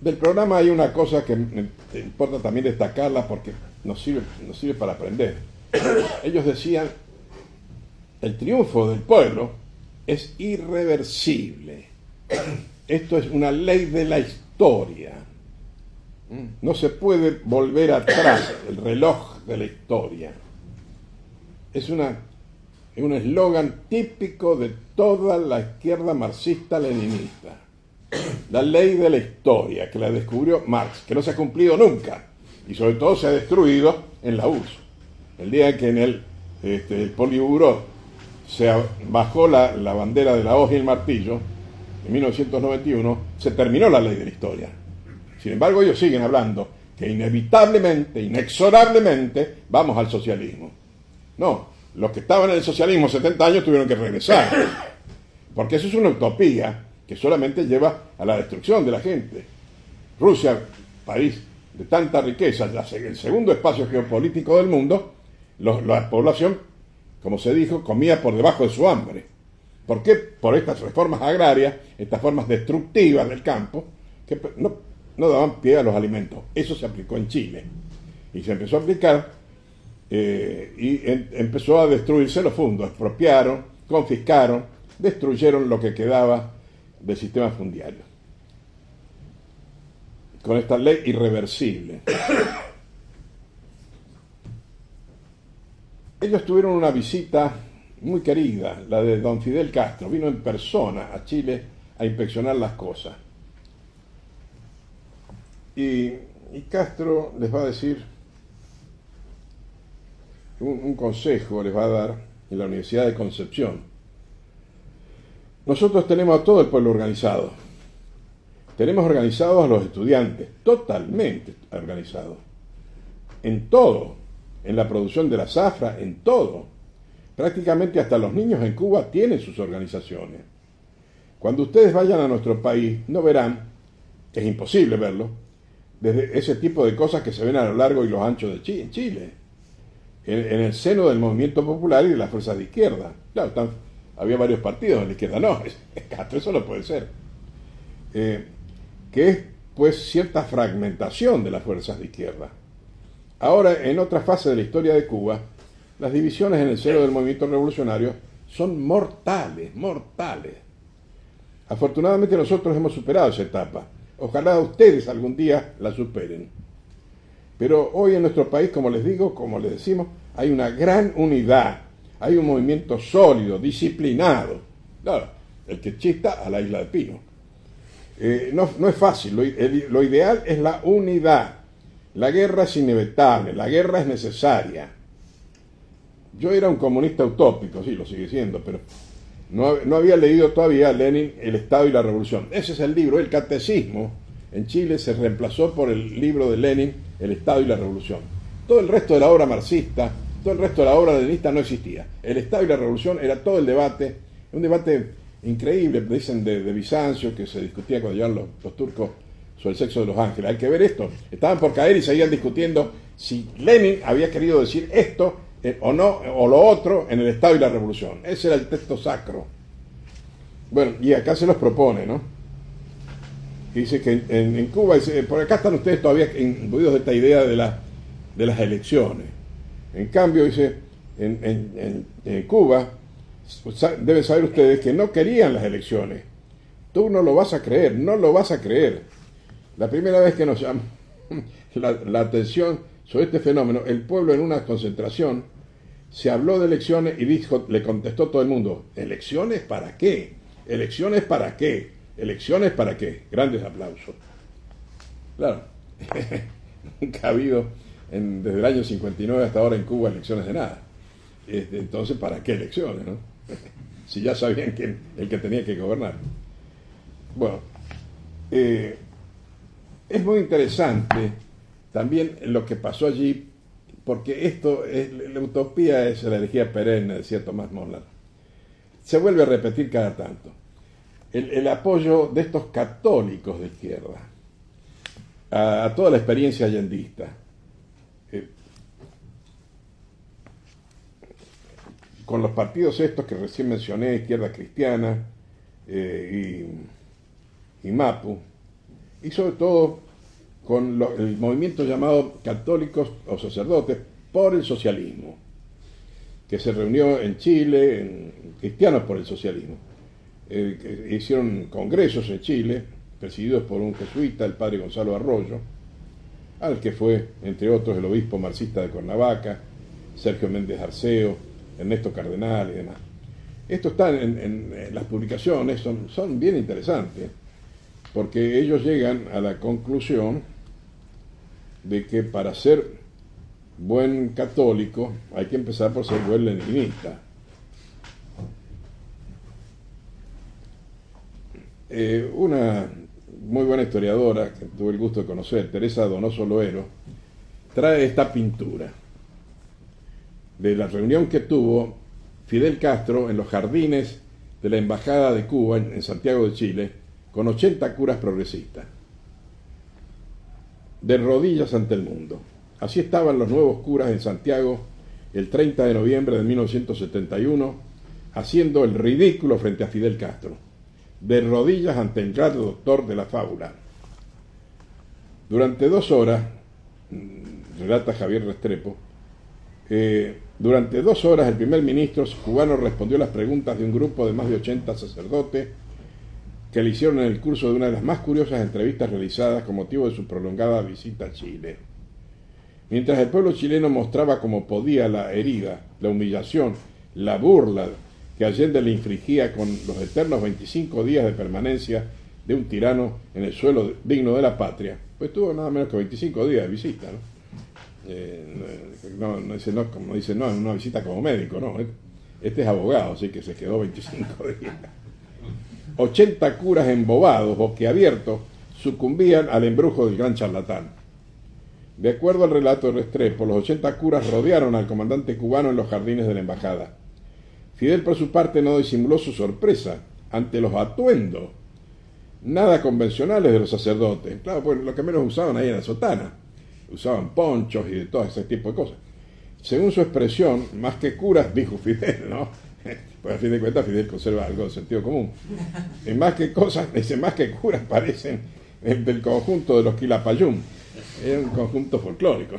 Del programa hay una cosa que me importa también destacarla porque nos sirve, nos sirve para aprender. Ellos decían, el triunfo del pueblo es irreversible. Esto es una ley de la historia. No se puede volver atrás el reloj de la historia. Es una, es un eslogan típico de toda la izquierda marxista-leninista. La ley de la historia, que la descubrió Marx, que no se ha cumplido nunca, y sobre todo se ha destruido en la U R S S. El día en que en el, este, el Politburó se bajó la, la bandera de la hoz y el martillo, en mil novecientos noventa y uno, se terminó la ley de la historia. Sin embargo, ellos siguen hablando que inevitablemente, inexorablemente, vamos al socialismo. No, los que estaban en el socialismo setenta años tuvieron que regresar, porque eso es una utopía que solamente lleva a la destrucción de la gente. Rusia, país de tanta riqueza, el segundo espacio geopolítico del mundo, la población, como se dijo, comía por debajo de su hambre. ¿Por qué? Por estas reformas agrarias, estas formas destructivas del campo, que no, no daban pie a los alimentos. Eso se aplicó en Chile. Y se empezó a aplicar eh, y en, empezó a destruirse los fondos. Expropiaron, confiscaron, destruyeron lo que quedaba del sistema fundiario. Con esta ley irreversible. Ellos tuvieron una visita muy querida, la de don Fidel Castro. Vino en persona a Chile a inspeccionar las cosas. Y, y Castro les va a decir, un, un consejo les va a dar en la Universidad de Concepción. Nosotros tenemos a todo el pueblo organizado. Tenemos organizados a los estudiantes, totalmente organizados. En todo. En la producción de la zafra, en todo. Prácticamente hasta los niños en Cuba tienen sus organizaciones. Cuando ustedes vayan a nuestro país, no verán, es imposible verlo, desde ese tipo de cosas que se ven a lo largo y los anchos de Chile, en Chile. En, en el seno del movimiento popular y de las fuerzas de izquierda. Claro, están, había varios partidos en la izquierda. No, es, es Castro, eso no puede ser. Eh, que es, pues, cierta fragmentación de las fuerzas de izquierda. Ahora, en otra fase de la historia de Cuba, las divisiones en el seno del movimiento revolucionario son mortales, mortales. Afortunadamente nosotros hemos superado esa etapa. Ojalá ustedes algún día la superen. Pero hoy en nuestro país, como les digo, como les decimos, hay una gran unidad. Hay un movimiento sólido, disciplinado. Claro, el que chista a la isla de Pino. Eh, no, no es fácil. Lo, el, lo ideal es la unidad. La guerra es inevitable, la guerra es necesaria. Yo era un comunista utópico, sí, lo sigue siendo, pero no, no había leído todavía Lenin, El Estado y la Revolución. Ese es el libro, el catecismo en Chile se reemplazó por el libro de Lenin, El Estado y la Revolución. Todo el resto de la obra marxista, todo el resto de la obra leninista no existía. El Estado y la Revolución era todo el debate, un debate increíble, dicen de, de Bizancio, que se discutía cuando llegaron los, los turcos sobre el sexo de los ángeles. Hay que ver esto. Estaban por caer y seguían discutiendo si Lenin había querido decir esto eh, o no, o lo otro en el Estado y la Revolución. Ese era el texto sacro. Bueno, y acá se los propone, ¿no? Y dice que en, en, en Cuba, dice, por acá están ustedes todavía imbuidos de esta idea de, la, de las elecciones. En cambio, dice, en, en, en, en Cuba, deben saber ustedes que no querían las elecciones. Tú no lo vas a creer, no lo vas a creer. La primera vez que nos llamó la, la atención sobre este fenómeno, el pueblo en una concentración se habló de elecciones y dijo, le contestó todo el mundo, ¿elecciones para qué? ¿Elecciones para qué? ¿Elecciones para qué? Grandes aplausos. Claro, nunca ha habido en, desde el año cincuenta y nueve hasta ahora en Cuba elecciones de nada. Este, entonces, ¿para qué elecciones, no? Si ya sabían quién el que tenía que gobernar. Bueno, eh, es muy interesante también lo que pasó allí, porque esto, es, la utopía es la herejía perenne, decía Tomás Molnar. Se vuelve a repetir cada tanto. El, el apoyo de estos católicos de izquierda a, a toda la experiencia allendista. Eh, con los partidos estos que recién mencioné, Izquierda Cristiana eh, y, y MAPU, y sobre todo con lo, el movimiento llamado Católicos o Sacerdotes por el Socialismo, que se reunió en Chile, en Cristianos por el Socialismo. Eh, hicieron congresos en Chile, presididos por un jesuita, el padre Gonzalo Arroyo, al que fue, entre otros, el obispo marxista de Cuernavaca, Sergio Méndez Arceo, Ernesto Cardenal y demás. Esto está en, en, en las publicaciones, son, son bien interesantes, porque ellos llegan a la conclusión de que para ser buen católico hay que empezar por ser buen leninista. Eh, una muy buena historiadora que tuve el gusto de conocer, Teresa Donoso Loero, trae esta pintura de la reunión que tuvo Fidel Castro en los jardines de la Embajada de Cuba en Santiago de Chile con ochenta curas progresistas, de rodillas ante el mundo. Así estaban los nuevos curas en Santiago el treinta de noviembre de mil novecientos setenta y uno, haciendo el ridículo frente a Fidel Castro, de rodillas ante el gran doctor de la fábula. Durante dos horas, relata Javier Restrepo, eh, durante dos horas el primer ministro cubano respondió las preguntas de un grupo de más de ochenta sacerdotes que le hicieron en el curso de una de las más curiosas entrevistas realizadas con motivo de su prolongada visita a Chile. Mientras el pueblo chileno mostraba como podía la herida, la humillación, la burla que Allende le infligía con los eternos veinticinco días de permanencia de un tirano en el suelo digno de la patria, pues tuvo nada menos que veinticinco días de visita, ¿no? Eh, no, no, dice, no, como dice, no, una visita como médico, no, este es abogado, así que se quedó veinticinco días. ochenta curas embobados, boquiabiertos, sucumbían al embrujo del gran charlatán. De acuerdo al relato de Restrepo, los ochenta curas rodearon al comandante cubano en los jardines de la embajada. Fidel, por su parte, no disimuló su sorpresa ante los atuendos nada convencionales de los sacerdotes. Claro, pues lo que menos usaban ahí era sotana. Usaban ponchos y de todo ese tipo de cosas. Según su expresión, más que curas, dijo Fidel, ¿no? Pues a fin de cuentas Fidel conserva algo de sentido común. Y más que cosas, dice, más que curas parecen del conjunto de los Quilapayún. Era un conjunto folclórico.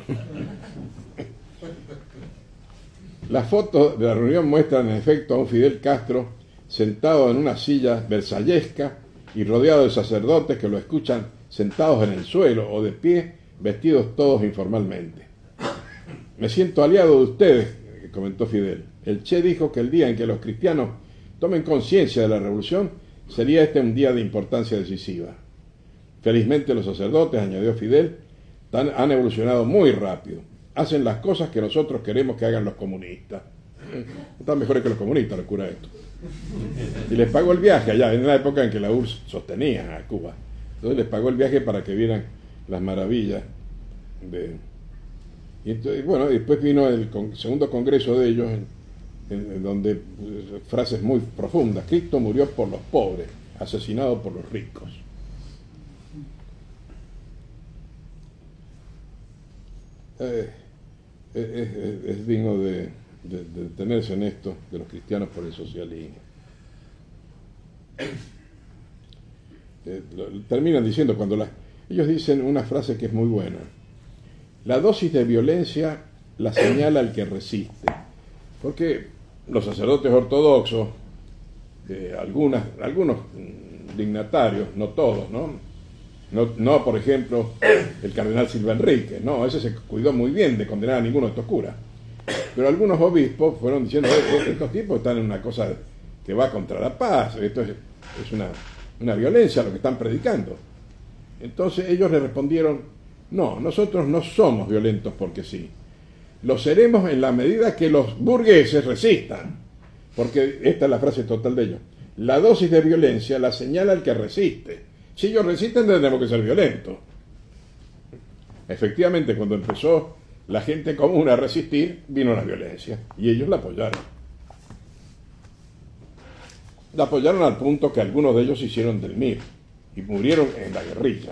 Las fotos de la reunión muestran en efecto a un Fidel Castro sentado en una silla versallesca y rodeado de sacerdotes que lo escuchan sentados en el suelo o de pie, vestidos todos informalmente. Me siento aliado de ustedes, comentó Fidel. El Che dijo que el día en que los cristianos tomen conciencia de la revolución sería este un día de importancia decisiva. Felizmente los sacerdotes, añadió Fidel, tan, han evolucionado muy rápido. Hacen las cosas que nosotros queremos que hagan los comunistas. Están mejores que los comunistas, los curas esto. Y les pagó el viaje allá, en la época en que la U R S S sostenía a Cuba. Entonces les pagó el viaje para que vieran las maravillas de... Y entonces, bueno, después vino el con, segundo congreso de ellos, en, en, en donde pues, frases muy profundas. Cristo murió por los pobres, asesinado por los ricos. Eh, es, es, es digno de, de, de detenerse en esto de los cristianos por el socialismo. Eh, lo, terminan diciendo cuando la, ellos dicen una frase que es muy buena: la dosis de violencia la señala el que resiste, porque los sacerdotes ortodoxos, eh, algunas, algunos dignatarios, no todos, ¿no? No, no, por ejemplo, el cardenal Silva Enríquez, no, ese se cuidó muy bien de condenar a ninguno de estos curas. Pero algunos obispos fueron diciendo, eh, estos tipos están en una cosa que va contra la paz, esto es, es una, una violencia lo que están predicando. Entonces ellos le respondieron, no, nosotros no somos violentos porque sí. Lo seremos en la medida que los burgueses resistan. Porque esta es la frase total de ellos. La dosis de violencia la señala el que resiste. Si ellos resisten, tendremos que ser violentos. Efectivamente, cuando empezó la gente común a resistir, vino la violencia. Y ellos la apoyaron. La apoyaron al punto que algunos de ellos se hicieron del M I R y murieron en la guerrilla.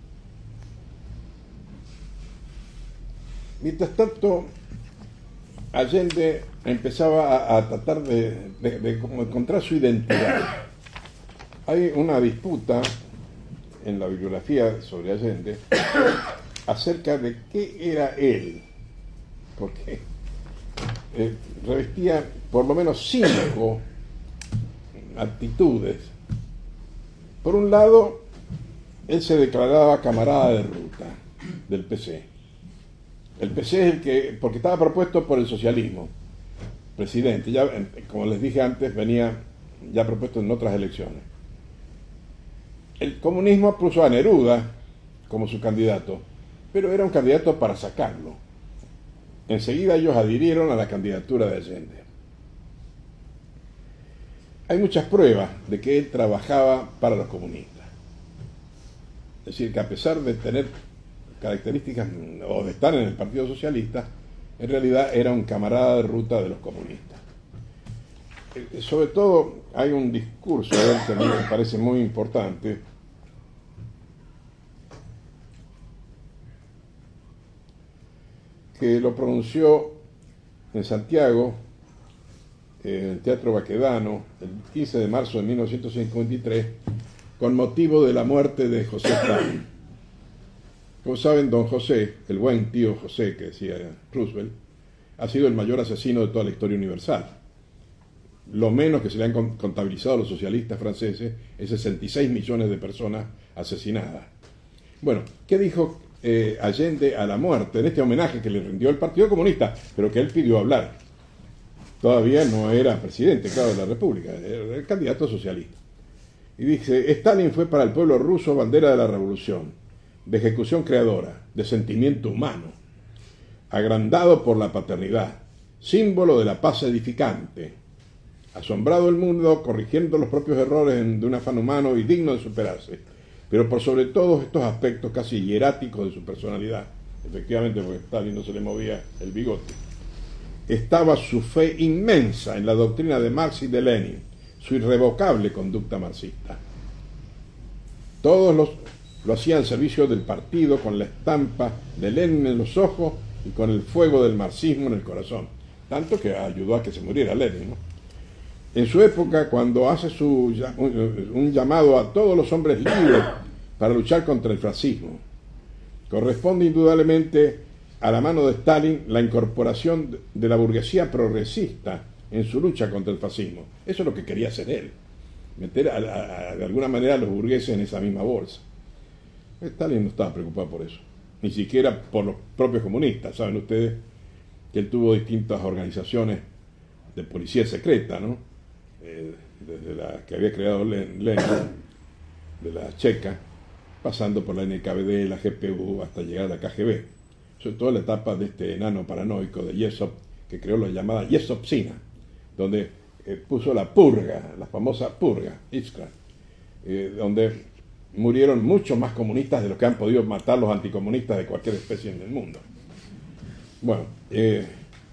Mientras tanto, Allende empezaba a, a tratar de, de, de encontrar su identidad. Hay una disputa en la bibliografía sobre Allende acerca de qué era él, porque eh, revestía por lo menos cinco actitudes. Por un lado, él se declaraba camarada de ruta del P C. El P C es el que, porque estaba propuesto por el socialismo, presidente, ya, como les dije antes, venía ya propuesto en otras elecciones. El comunismo puso a Neruda como su candidato, pero era un candidato para sacarlo. Enseguida ellos adhirieron a la candidatura de Allende. Hay muchas pruebas de que él trabajaba para los comunistas. Es decir, que a pesar de tener características o de estar en el Partido Socialista, en realidad era un camarada de ruta de los comunistas. Sobre todo hay un discurso de él que a mí me parece muy importante, que lo pronunció en Santiago, en el Teatro Baquedano, el quince de marzo de mil novecientos cincuenta y tres, con motivo de la muerte de José Stalin. Como saben, don José, el buen tío José que decía Roosevelt, ha sido el mayor asesino de toda la historia universal. Lo menos que se le han contabilizado a los socialistas franceses es sesenta y seis millones de personas asesinadas. Bueno, ¿qué dijo eh, Allende a la muerte en este homenaje que le rindió el Partido Comunista, pero que él pidió hablar? Todavía no era presidente, claro, de la República, era el candidato socialista. Y dice: Stalin fue para el pueblo ruso bandera de la revolución, de ejecución creadora, de sentimiento humano, agrandado por la paternidad, símbolo de la paz edificante, asombrado el mundo corrigiendo los propios errores de un afán humano y digno de superarse, pero por sobre todos estos aspectos casi hieráticos de su personalidad, efectivamente porque a Stalin no se le movía el bigote, estaba su fe inmensa en la doctrina de Marx y de Lenin, su irrevocable conducta marxista. Todos los, lo hacían al servicio del partido, con la estampa de Lenin en los ojos y con el fuego del marxismo en el corazón, tanto que ayudó a que se muriera Lenin, ¿no? En su época, cuando hace su, un, un llamado a todos los hombres libres para luchar contra el fascismo, corresponde indudablemente a la mano de Stalin la incorporación de la burguesía progresista en su lucha contra el fascismo. Eso es lo que quería hacer él, meter a, a, a, de alguna manera a los burgueses en esa misma bolsa. Stalin no estaba preocupado por eso, ni siquiera por los propios comunistas. Saben ustedes que él tuvo distintas organizaciones de policía secreta, ¿no? Eh, desde la que había creado Lenin, de la checa, pasando por la N K V D, la G P U, hasta llegar a la K G B. Sobre todo la etapa de este enano paranoico de Yesop, que creó la llamada Yesopsina, donde eh, puso la purga, la famosa purga, Iskra, eh, donde murieron muchos más comunistas de los que han podido matar los anticomunistas de cualquier especie en el mundo. Bueno, eh,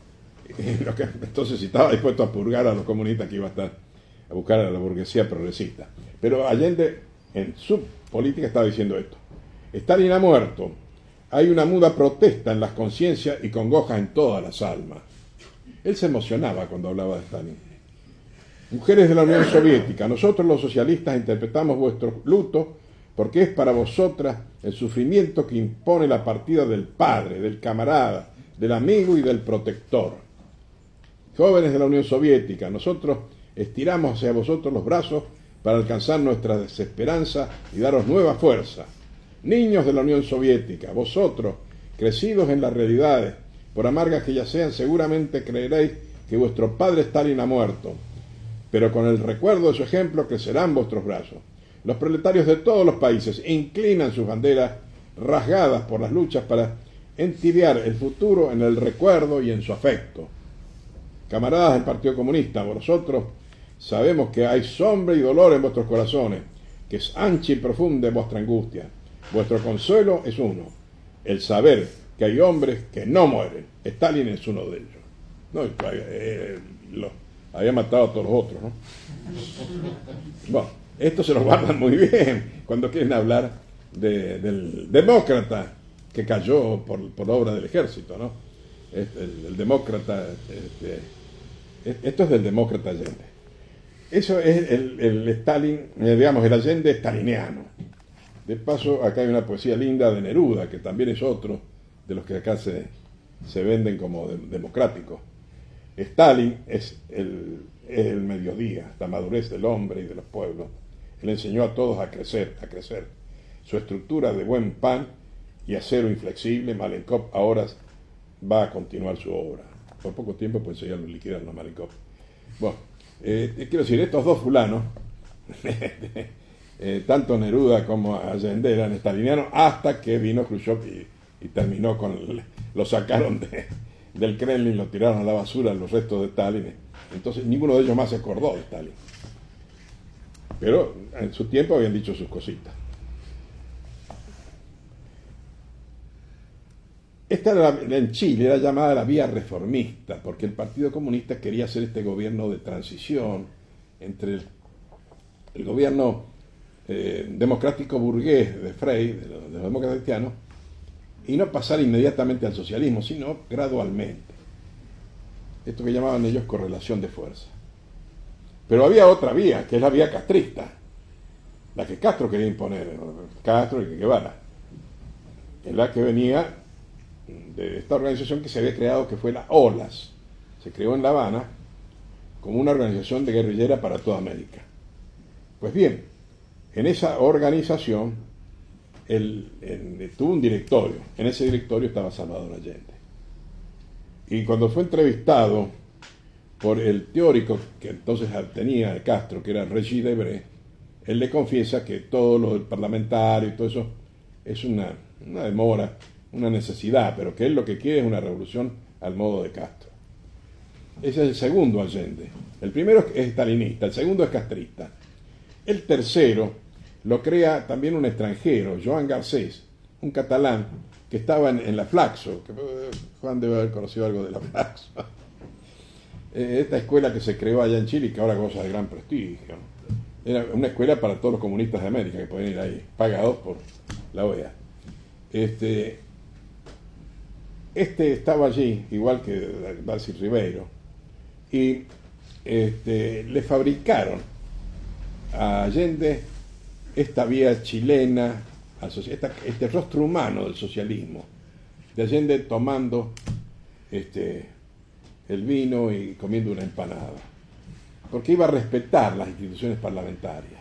lo que, entonces si estaba dispuesto a purgar a los comunistas, que iba a estar a buscar a la burguesía progresista. Pero Allende, en su política, estaba diciendo esto: Stalin ha muerto. Hay una muda protesta en las conciencias y congoja en todas las almas. Él se emocionaba cuando hablaba de Stalin. Mujeres de la Unión Soviética, nosotros los socialistas interpretamos vuestro luto porque es para vosotras el sufrimiento que impone la partida del padre, del camarada, del amigo y del protector. Jóvenes de la Unión Soviética, nosotros estiramos hacia vosotros los brazos para alcanzar nuestra desesperanza y daros nueva fuerza. Niños de la Unión Soviética, vosotros, crecidos en las realidades, por amargas que ya sean, seguramente creeréis que vuestro padre Stalin ha muerto, pero con el recuerdo de su ejemplo crecerán vuestros brazos. Los proletarios de todos los países inclinan sus banderas rasgadas por las luchas para entibiar el futuro en el recuerdo y en su afecto. Camaradas del Partido Comunista, vosotros sabemos que hay sombra y dolor en vuestros corazones, que es ancha y profunda vuestra angustia. Vuestro consuelo es uno, el saber que hay hombres que no mueren. Stalin es uno de ellos. No, eh, lo, había matado a todos los otros, ¿no? Bueno, esto se lo guardan muy bien cuando quieren hablar de, del demócrata que cayó por, por obra del ejército, ¿no? el, el demócrata, este, esto es del demócrata Allende. Eso es el, el Stalin, digamos, el Allende staliniano. De paso, acá hay una poesía linda de Neruda, que también es otro de los que acá se, se venden como de, democráticos. Stalin es el, es el mediodía, la madurez del hombre y de los pueblos. Él enseñó a todos a crecer, a crecer. Su estructura de buen pan y acero inflexible, Malenkov ahora va a continuar su obra. Por poco tiempo pues ya lo liquidaron a Malenkov. Bueno, eh, quiero decir, estos dos fulanos, eh, tanto Neruda como Allende eran stalinianos, hasta que vino Khrushchev y, y terminó con... El, lo sacaron de, del Kremlin, lo tiraron a la basura los restos de Stalin. Entonces ninguno de ellos más se acordó de Stalin. Pero en su tiempo habían dicho sus cositas. Esta era la, en Chile era llamada la vía reformista, porque el Partido Comunista quería hacer este gobierno de transición entre el, el gobierno eh, democrático burgués de Frey, de los, de los demócratas cristianos, y no pasar inmediatamente al socialismo, sino gradualmente. Esto que llamaban ellos correlación de fuerza. Pero había otra vía, que es la vía castrista, la que Castro quería imponer, Castro y Guevara, en la que venía de esta organización que se había creado, que fue la OLAS. Se creó en La Habana como una organización de guerrillera para toda América. Pues bien, en esa organización el, el, tuvo un directorio. En ese directorio estaba Salvador Allende. Y cuando fue entrevistado por el teórico que entonces tenía Castro, que era Regis Debray, él le confiesa que todo lo del parlamentario y todo eso es una, una demora, una necesidad, pero que él lo que quiere es una revolución al modo de Castro. Ese es el segundo Allende. El primero es stalinista, el segundo es castrista. El tercero lo crea también un extranjero, Joan Garcés, un catalán que estaba en, en la Flaxo, que Juan debe haber conocido algo de la Flaxo. Esta escuela que se creó allá en Chile y que ahora goza de gran prestigio. Era una escuela para todos los comunistas de América que pueden ir ahí, pagados por la O E A. Este, este estaba allí, igual que Darcy Ribeiro, y este, le fabricaron a Allende esta vía chilena, esta, este rostro humano del socialismo, de Allende tomando este, el vino y comiendo una empanada, porque iba a respetar las instituciones parlamentarias.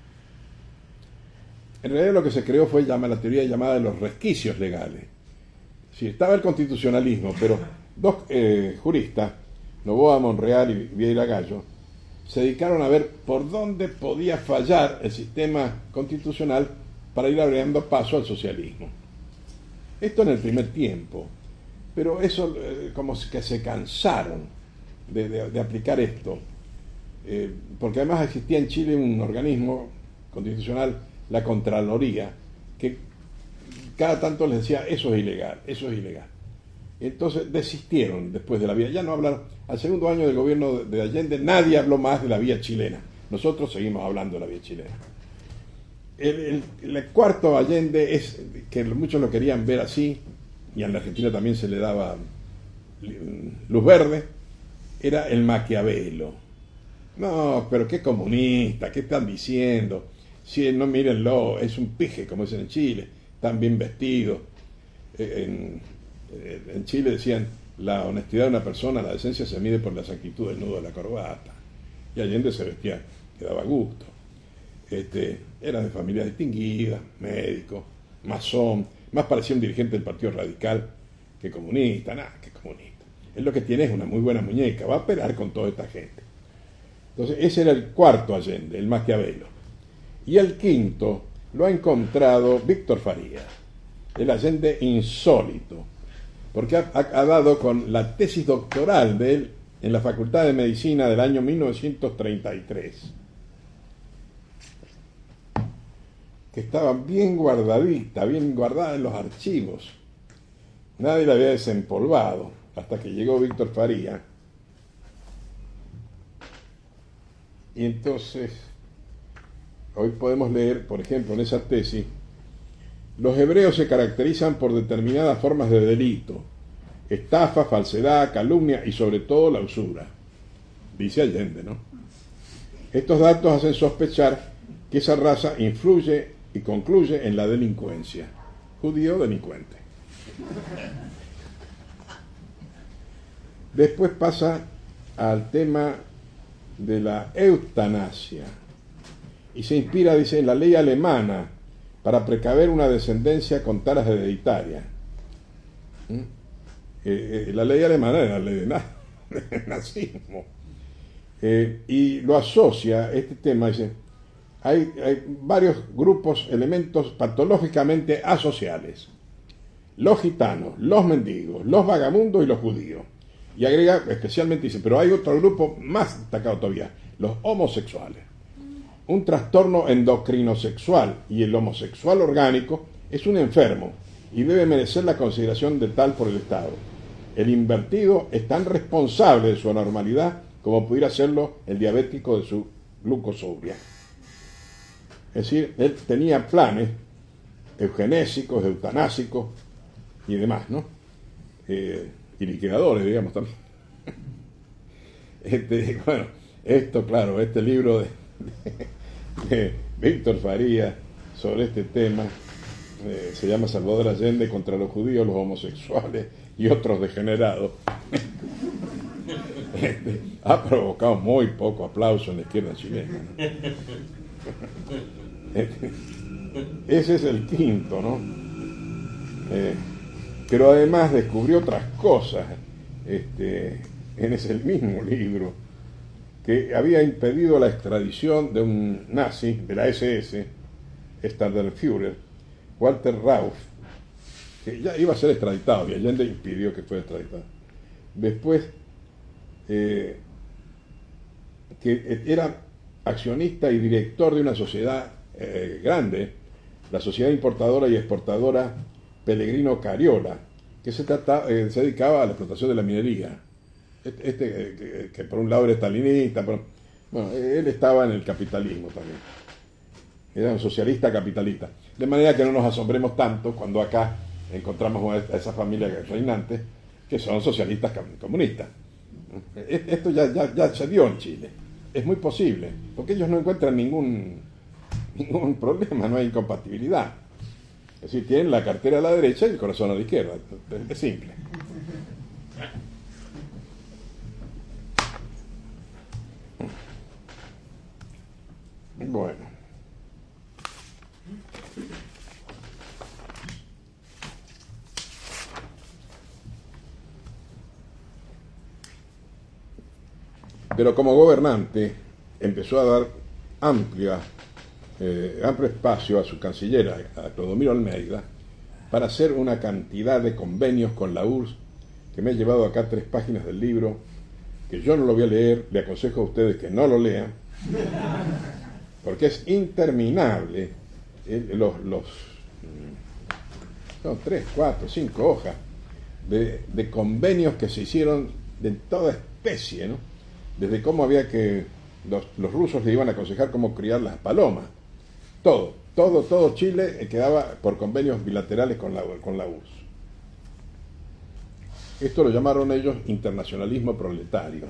En realidad lo que se creó fue llama, la teoría llamada de los resquicios legales. Sí, estaba el constitucionalismo, pero dos eh, juristas, Noboa Monreal y Vieira Gallo, se dedicaron a ver por dónde podía fallar el sistema constitucional para ir abriendo paso al socialismo. Esto en el primer tiempo, pero eso eh, como que se cansaron de, de, de aplicar esto, eh, porque además existía en Chile un organismo constitucional, la Contraloría, que cada tanto les decía, eso es ilegal, eso es ilegal. Entonces desistieron después de la vía, ya no hablaron, al segundo año del gobierno de Allende nadie habló más de la vía chilena, nosotros seguimos hablando de la vía chilena. El, el, el cuarto Allende es, que muchos lo querían ver así, y en la Argentina también se le daba luz verde, era el Maquiavelo. No, pero qué comunista, qué están diciendo, si no, mírenlo, es un pije, como dicen en Chile, tan bien vestido. En, en Chile decían, la honestidad de una persona, la decencia se mide por la exactitud del nudo de la corbata. Y Allende se vestía, que daba gusto. Este, era de familia distinguida, médico, masón, más parecía un dirigente del Partido Radical que comunista, nada, que comunista. Él lo que tiene es una muy buena muñeca, va a pelear con toda esta gente. Entonces, ese era el cuarto Allende, el Maquiavelo. Y el quinto lo ha encontrado Víctor Farías, el Allende insólito, porque ha, ha dado con la tesis doctoral de él en la Facultad de Medicina del año mil novecientos treinta y tres, que estaba bien guardadita, bien guardada en los archivos. Nadie la había desempolvado hasta que llegó Víctor Farías. Y entonces, hoy podemos leer, por ejemplo, en esa tesis, los hebreos se caracterizan por determinadas formas de delito. estafa, falsedad, calumnia y sobre todo la usura. Dice Allende, ¿no? Estos datos hacen sospechar que esa raza influye y concluye en la delincuencia. Judío delincuente. Después pasa al tema de la eutanasia y se inspira, dice, en la ley alemana para precaver una descendencia con taras hereditarias. ¿Mm? Eh, eh, la ley alemana era la ley de, na de nazismo. Eh, y lo asocia, este tema, dice, hay, hay varios grupos, elementos patológicamente asociales. Los gitanos, los mendigos, los vagabundos y los judíos. Y agrega, especialmente dice, pero hay otro grupo más destacado todavía, los homosexuales. Un trastorno endocrinosexual y el homosexual orgánico es un enfermo y debe merecer la consideración de tal por el Estado. El invertido es tan responsable de su anormalidad como pudiera serlo el diabético de su glucosuria. Es decir, él tenía planes eugenésicos, eutanásicos y demás, ¿no? Eh, y liquidadores, digamos, también. Este, bueno, esto, claro, este libro de, de, de Víctor Faría sobre este tema eh, se llama Salvador Allende contra los judíos, los homosexuales y otros degenerados. Este, ha provocado muy poco aplauso en la izquierda chilena, ¿no? Este, ese es el quinto, ¿no? Eh, pero además descubrió otras cosas este, en ese mismo libro, que había impedido la extradición de un nazi de la S S, Standardführer, Walter Rauff, que ya iba a ser extraditado y Allende impidió que fuera extraditado. Después, eh, que era accionista y director de una sociedad eh, grande, la Sociedad Importadora y Exportadora Pellegrino Cariola, que se, trata, eh, se dedicaba a la explotación de la minería. Este, este eh, que, que por un lado era estalinista, pero, bueno, él estaba en el capitalismo también. Era un socialista capitalista. De manera que no nos asombremos tanto cuando acá encontramos a esa familia reinante que son socialistas comunistas. Esto ya, ya, ya se dio en Chile. Es muy posible, porque ellos no encuentran ningún, ningún problema, no hay incompatibilidad. Es decir, tienen la cartera a la derecha y el corazón a la izquierda. Es simple. Bueno. Pero como gobernante empezó a dar amplia, eh, amplio espacio a su canciller, a Clodomiro Almeida, para hacer una cantidad de convenios con la U R S S, que me he llevado acá tres páginas del libro, que yo no lo voy a leer, le aconsejo a ustedes que no lo lean, porque es interminable. Eh, los, los son tres, cuatro, cinco hojas de, de convenios que se hicieron de toda especie, ¿no? Desde cómo había que los, los rusos le iban a aconsejar cómo criar las palomas, todo, todo, todo Chile quedaba por convenios bilaterales con la, con la U R S S. Esto lo llamaron ellos internacionalismo proletario,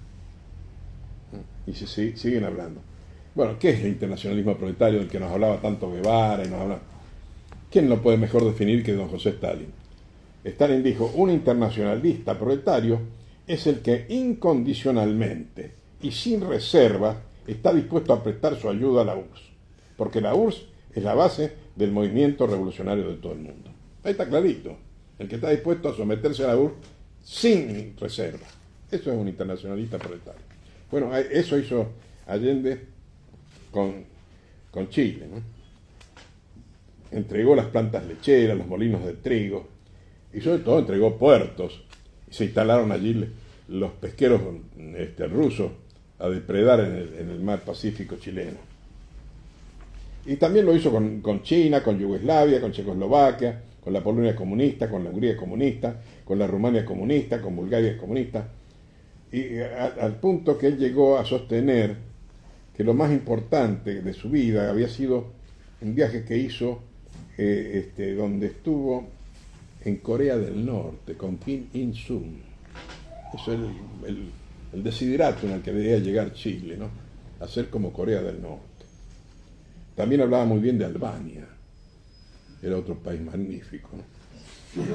y se, se siguen hablando. Bueno, ¿qué es el internacionalismo proletario del que nos hablaba tanto Guevara y nos habla? ¿Quién lo puede mejor definir que don José Stalin? Stalin dijo: un internacionalista proletario es el que incondicionalmente y sin reserva está dispuesto a prestar su ayuda a la U R S S, porque la U R S S es la base del movimiento revolucionario de todo el mundo. Ahí está clarito, el que está dispuesto a someterse a la U R S S sin reserva. Eso es un internacionalista proletario. Bueno, eso hizo Allende con, con Chile, ¿no? Entregó las plantas lecheras, los molinos de trigo, y sobre todo entregó puertos. Se instalaron allí los pesqueros este, rusos a depredar en el, en el mar Pacífico chileno. Y también lo hizo con, con China, con Yugoslavia, con Checoslovaquia, con la Polonia comunista, con la Hungría comunista, con la Rumania comunista, con Bulgaria comunista, y a, al punto que él llegó a sostener que lo más importante de su vida había sido un viaje que hizo eh, este, donde estuvo en Corea del Norte con Kim Il-sung. Eso es el, el, el desiderato en el que debía llegar Chile, ¿no? A ser como Corea del Norte. También hablaba muy bien de Albania. Era otro país magnífico, ¿no?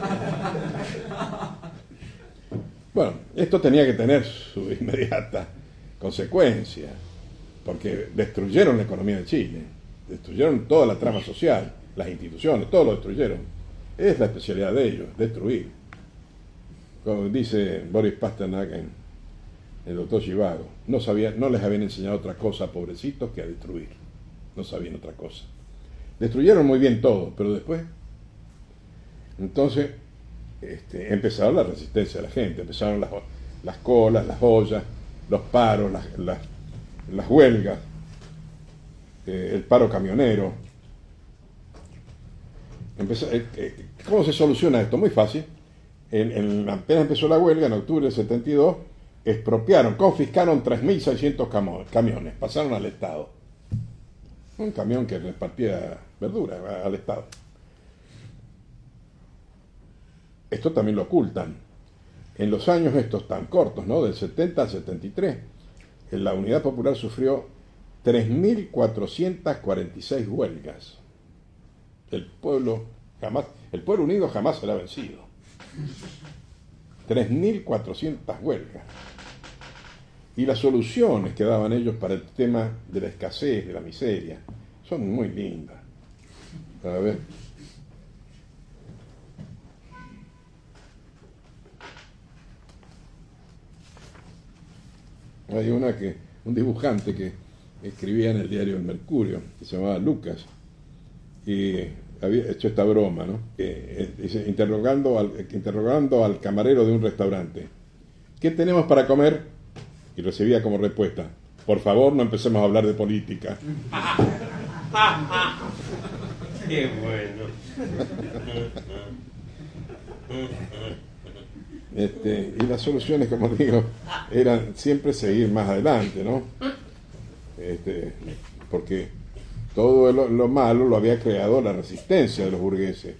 Bueno, esto tenía que tener su inmediata consecuencia, porque destruyeron la economía de Chile, destruyeron toda la trama social, las instituciones, todo lo destruyeron. Es la especialidad de ellos, destruir. Como dice Boris Pasternak en el doctor Zhivago, no, sabía, no les habían enseñado otra cosa, pobrecitos, que a destruir. No sabían otra cosa. Destruyeron muy bien todo, pero después... Entonces, este, empezaron la resistencia de la gente, empezaron las, las colas, las ollas, los paros, las, las, las huelgas, eh, el paro camionero. Empezó, eh, eh, ¿Cómo se soluciona esto? Muy fácil. En, en, apenas empezó la huelga, en octubre del setenta y dos, expropiaron, confiscaron tres mil seiscientos camiones, pasaron al Estado. Un camión que repartía verdura al Estado. Esto también lo ocultan. En los años estos tan cortos, ¿no? Del setenta al setenta y tres, la Unidad Popular sufrió tres mil cuatrocientas cuarenta y seis huelgas. El pueblo jamás, el pueblo unido jamás será vencido. tres mil cuatrocientas huelgas. Y las soluciones que daban ellos para el tema de la escasez, de la miseria, son muy lindas. A ver. Hay una que, un dibujante que escribía en el diario El Mercurio, que se llamaba Lucas, y había hecho esta broma, ¿no? Eh, dice, interrogando al, interrogando al camarero de un restaurante, ¿qué tenemos para comer? Y recibía como respuesta, por favor, no empecemos a hablar de política. Qué bueno. Este, y las soluciones, como digo, eran siempre seguir más adelante, ¿no? Este, porque todo lo, lo malo lo había creado la resistencia de los burgueses.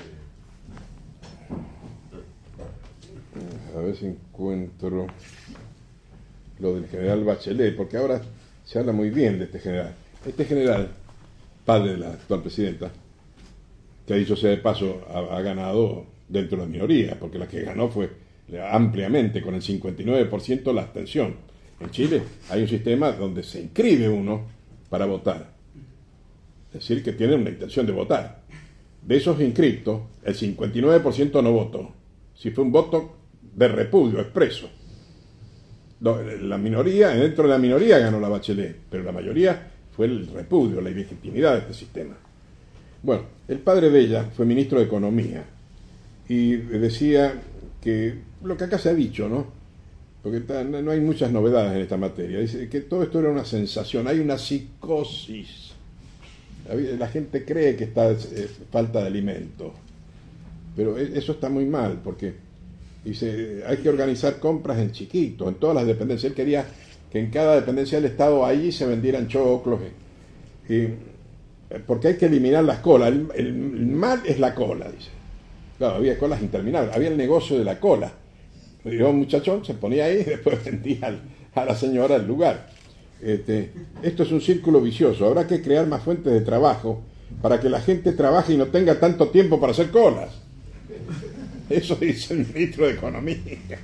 A ver si encuentro lo del general Bachelet, porque ahora se habla muy bien de este general. Este general, padre de la actual presidenta, que dicho sea de paso, ha, ha ganado dentro de la minoría, porque la que ganó fue ampliamente, con el cincuenta y nueve por ciento la abstención. En Chile hay un sistema donde se inscribe uno para votar, es decir, que tienen una intención de votar. De esos inscriptos, el cincuenta y nueve por ciento no votó, si fue un voto de repudio expreso. La minoría, dentro de la minoría ganó la Bachelet, pero la mayoría fue el repudio, la ilegitimidad de este sistema. Bueno, el padre de ella fue ministro de Economía y decía que lo que acá se ha dicho, ¿no? Porque no hay muchas novedades en esta materia. Dice que todo esto era una sensación, hay una psicosis. La gente cree que está es falta de alimento, pero eso está muy mal, porque dice, hay que organizar compras en chiquito, en todas las dependencias. Él quería que en cada dependencia del Estado allí se vendieran choclos, y, y, porque hay que eliminar las colas. El, el, el mal es la cola, dice. Claro, había colas interminables, había el negocio de la cola. Y un muchachón se ponía ahí y después vendía al, a la señora el lugar. Este, esto es un círculo vicioso. Habrá que crear más fuentes de trabajo para que la gente trabaje y no tenga tanto tiempo para hacer colas. Eso dice el ministro de Economía.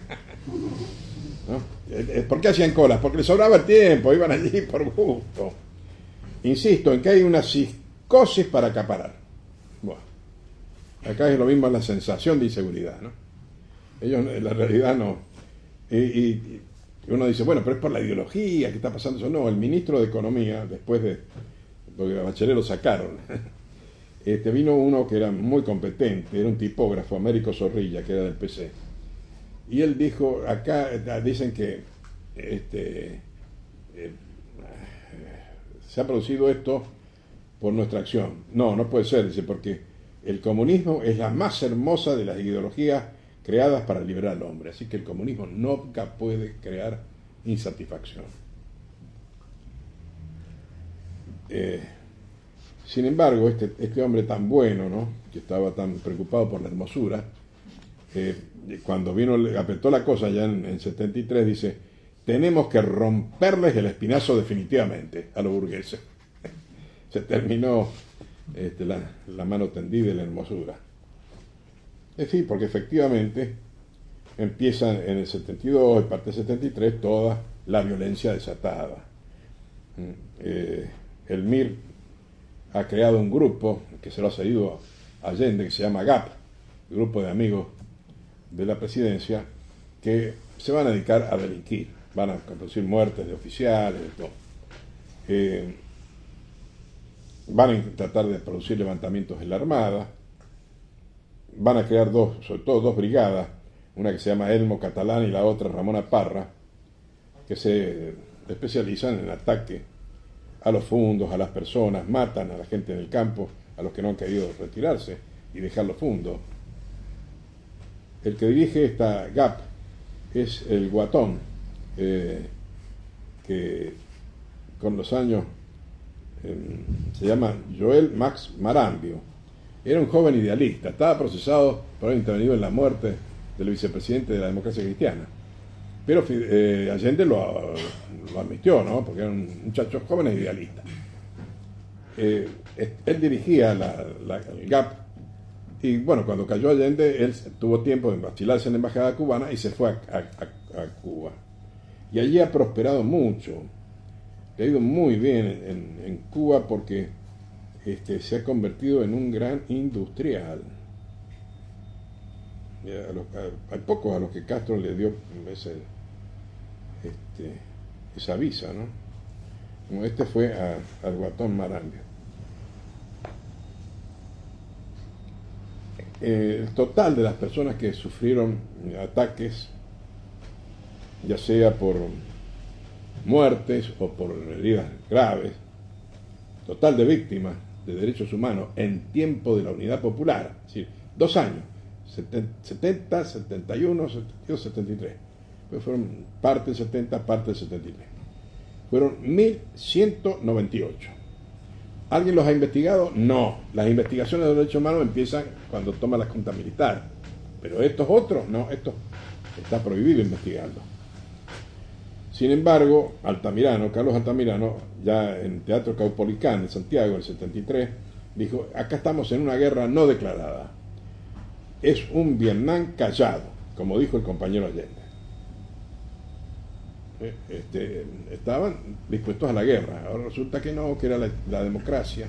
¿No? ¿Por qué hacían colas? Porque les sobraba el tiempo, iban allí por gusto. Insisto en que hay una psicosis para acaparar. Bueno, acá es lo mismo, la sensación de inseguridad, ¿no? Ellos, en la realidad, no. Y, y, y uno dice, bueno, pero es por la ideología, ¿qué está pasando eso? No, el ministro de Economía, después de, porque a Bachelet lo sacaron, este, vino uno que era muy competente, era un tipógrafo, Américo Zorrilla, que era del P C. Y él dijo, acá dicen que este, eh, se ha producido esto por nuestra acción. No, no puede ser, dice, porque el comunismo es la más hermosa de las ideologías creadas para liberar al hombre. Así que el comunismo nunca puede crear insatisfacción. Eh, Sin embargo, este, este hombre tan bueno, ¿no?, que estaba tan preocupado por la hermosura, eh, cuando vino, apretó la cosa ya en, en setenta y tres, dice: tenemos que romperles el espinazo definitivamente a los burgueses. Se terminó este, la, la mano tendida y la hermosura. Es decir, porque efectivamente empieza en el setenta y dos y parte del setenta y tres toda la violencia desatada. Eh, el M I R ha creado un grupo que se lo ha cedido a Allende, que se llama GAP, Grupo de Amigos de la Presidencia, que se van a dedicar a delinquir, van a producir muertes de oficiales, de todo. Eh, van a tratar de producir levantamientos en la Armada, van a crear dos, sobre todo dos brigadas, una que se llama Elmo Catalán y la otra Ramona Parra, que se especializan en ataque a los fundos, a las personas, matan a la gente en el campo, a los que no han querido retirarse y dejar los fundos. El que dirige esta GAP es el Guatón, eh, que con los años eh, se llama Joel Max Marambio. Era un joven idealista, estaba procesado por haber intervenido en la muerte del vicepresidente de la Democracia Cristiana. Pero eh, Allende lo, lo admitió, ¿no?, porque eran muchachos jóvenes idealistas. Eh, él dirigía la, la, el GAP, y bueno, cuando cayó Allende, él tuvo tiempo de envacilarse en la embajada cubana y se fue a, a, a, a Cuba. Y allí ha prosperado mucho, le ha ido muy bien en, en Cuba porque este, se ha convertido en un gran industrial. A los, a, hay pocos a los que Castro le dio ese, este, esa visa, ¿no? Como este fue a, al Guatón Marambio. Eh, el total de las personas que sufrieron ataques, ya sea por muertes o por heridas graves, total de víctimas de derechos humanos en tiempo de la Unidad Popular, es decir, dos años, setenta, setenta y uno, setenta y dos, setenta y tres. Pues fueron parte del setenta, parte del setenta y tres. Fueron mil ciento noventa y ocho. ¿Alguien los ha investigado? No. Las investigaciones de derechos humanos empiezan cuando toma la Junta Militar. Pero estos otros, no, estos está prohibido investigarlos. Sin embargo, Altamirano, Carlos Altamirano, ya en Teatro Caupolicán de Santiago, en el setenta y tres, dijo: acá estamos en una guerra no declarada. Es un Vietnam callado, como dijo el compañero Allende. Este, estaban dispuestos a la guerra. Ahora resulta que no, que era la, la democracia.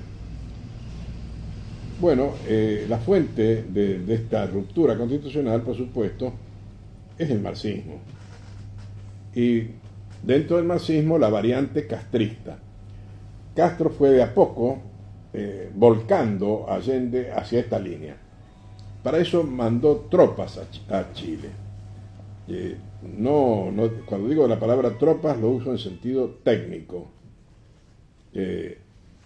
Bueno, eh, la fuente de, de esta ruptura constitucional, por supuesto, es el marxismo. Y dentro del marxismo, la variante castrista. Castro fue de a poco eh, volcando a Allende hacia esta línea. Para eso mandó tropas a, a Chile. Eh, no, no, cuando digo la palabra tropas lo uso en sentido técnico. Eh,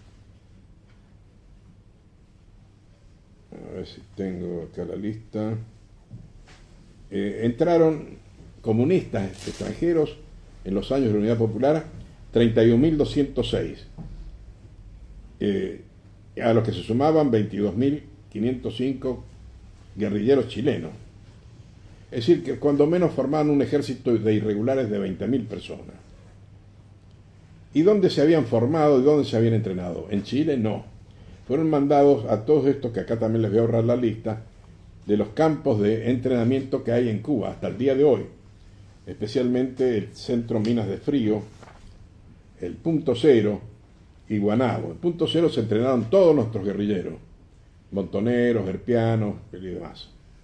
a ver si tengo acá la lista. Eh, entraron comunistas extranjeros en los años de la Unidad Popular treinta y un mil doscientos seis, eh, a los que se sumaban veintidós mil quinientos cinco guerrilleros chilenos. Es decir, que cuando menos formaban un ejército de irregulares de veinte mil personas. ¿Y dónde se habían formado y dónde se habían entrenado? En Chile no. Fueron mandados a todos estos, que acá también les voy a ahorrar la lista, de los campos de entrenamiento que hay en Cuba hasta el día de hoy. Especialmente el Centro Minas de Frío, el Punto Cero y Guanabo. En Punto Cero se entrenaron todos nuestros guerrilleros, montoneros, herpianos y demás.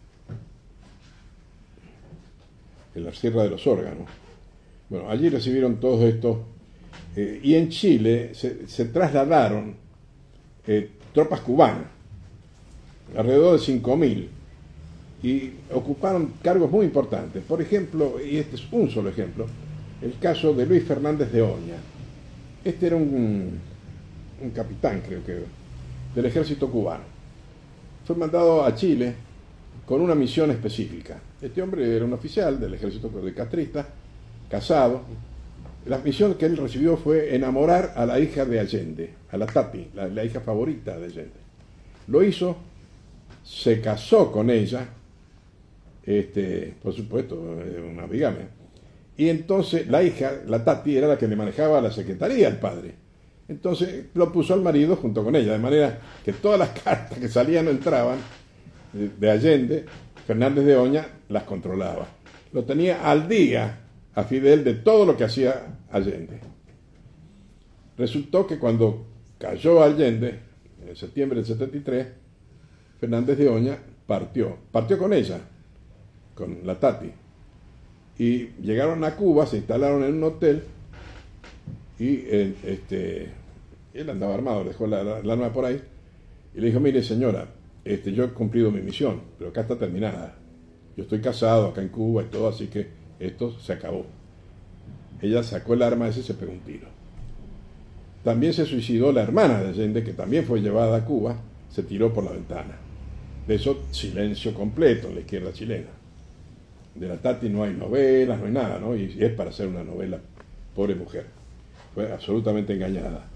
En la Sierra de los Órganos. Bueno, allí recibieron todos estos, eh, y en Chile se, se trasladaron eh, tropas cubanas, alrededor de cinco mil, y ocuparon cargos muy importantes. Por ejemplo, y este es un solo ejemplo, el caso de Luis Fernández de Oña. Este era un, un capitán, creo que, del ejército cubano. Fue mandado a Chile con una misión específica. Este hombre era un oficial del ejército de castrista, casado, La misión que él recibió fue enamorar a la hija de Allende, a la Tati, la, la hija favorita de Allende. Lo hizo, se casó con ella, este, por supuesto, una bigamia. Y entonces la hija, la Tati, era la que le manejaba la secretaría al padre. Entonces lo puso al marido junto con ella, de manera que todas las cartas que salían o entraban de, de Allende, Fernández de Oña las controlaba. Lo tenía al día a Fidel de todo lo que hacía Allende. Resultó que cuando cayó Allende, en septiembre del setenta y tres, Fernández de Oña partió, partió con ella, con la Tati, y llegaron a Cuba, se instalaron en un hotel, y eh, este, él andaba armado, dejó la, la, la arma por ahí, y le dijo, mire señora, este, yo he cumplido mi misión, pero acá está terminada. Yo estoy casado acá en Cuba y todo, así que esto se acabó. Ella sacó el arma ese y se pegó un tiro. También se suicidó la hermana de Allende, que también fue llevada a Cuba, se tiró por la ventana. De eso, silencio completo en la izquierda chilena. De la Tati no hay novelas, no hay nada, ¿no? Y es para hacer una novela, pobre mujer. Fue absolutamente engañada.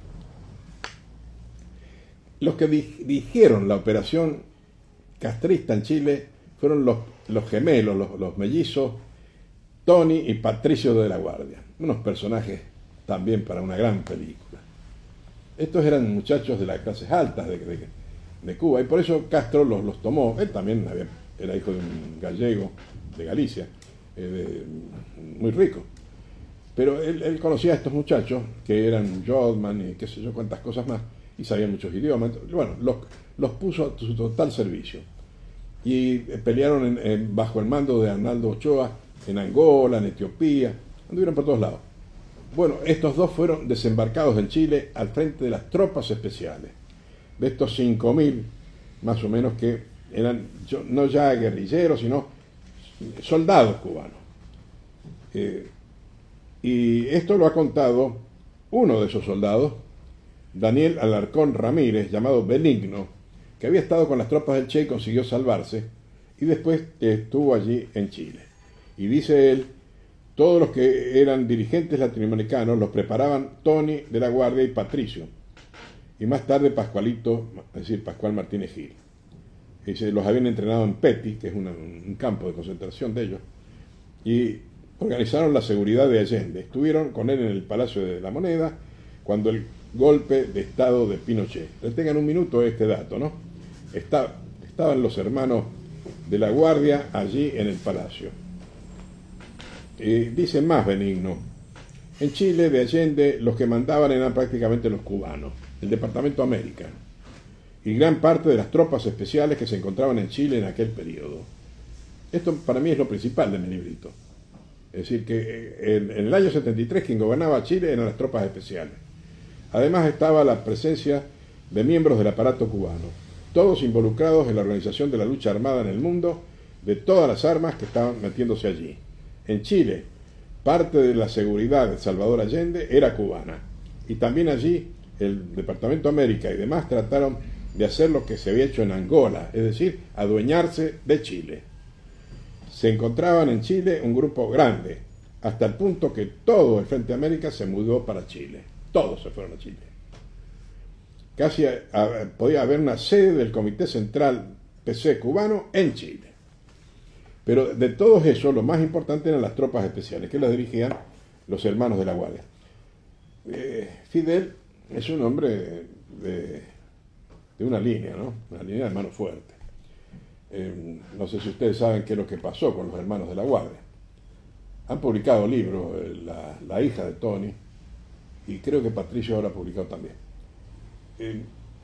Los que dirigieron la operación castrista en Chile fueron los, los gemelos, los, los mellizos, Tony y Patricio de la Guardia. Unos personajes también para una gran película. Estos eran muchachos de las clases altas de, de, de Cuba, y por eso Castro los, los tomó. Él también había, era hijo de un gallego de Galicia, eh, de, muy rico. Pero él, él conocía a estos muchachos, que eran Jodman y qué sé yo, cuántas cosas más, y sabían muchos idiomas. Bueno, los, los puso a su total servicio. Y pelearon en, en, bajo el mando de Arnaldo Ochoa, en Angola, en Etiopía, anduvieron por todos lados. Bueno, estos dos fueron desembarcados en Chile al frente de las tropas especiales. De estos cinco mil, más o menos, que eran no ya guerrilleros, sino soldados cubanos. Eh, y esto lo ha contado uno de esos soldados, Daniel Alarcón Ramírez, llamado Benigno, que había estado con las tropas del Che y consiguió salvarse, y después estuvo allí en Chile. Y dice él, todos los que eran dirigentes latinoamericanos los preparaban Tony de la Guardia y Patricio, y más tarde Pascualito, es decir, Pascual Martínez Gil. Y se los habían entrenado en Peti, que es una, un campo de concentración de ellos, y organizaron la seguridad de Allende. Estuvieron con él en el Palacio de la Moneda cuando el golpe de estado de Pinochet. Retengan un minuto este dato, ¿no? Está, estaban los hermanos de la Guardia allí en el Palacio. Eh, dice más Benigno, en Chile de Allende los que mandaban eran prácticamente los cubanos, el Departamento América, y gran parte de las tropas especiales que se encontraban en Chile en aquel periodo. Esto para mí es lo principal de mi librito. Es decir, que en, en el año setenta y tres quien gobernaba Chile eran las tropas especiales. Además estaba la presencia de miembros del aparato cubano, todos involucrados en la organización de la lucha armada en el mundo, de todas las armas que estaban metiéndose allí. En Chile, parte de la seguridad de Salvador Allende era cubana, y también allí el Departamento América y demás trataron de hacer lo que se había hecho en Angola, es decir, adueñarse de Chile. Se encontraban en Chile un grupo grande, hasta el punto que todo el Frente América se mudó para Chile. Todos se fueron a Chile. Casi a, a, podía haber una sede del Comité Central P C cubano en Chile. Pero de todos esos, lo más importante eran las tropas especiales, que las dirigían los hermanos de la Guardia. Eh, Fidel es un hombre de, de una línea, ¿no? Una línea de mano fuerte. Eh, no sé si ustedes saben qué es lo que pasó con los hermanos de la Guardia. Han publicado libros, eh, la, la hija de Tony, y creo que Patricio ahora ha publicado también. Eh,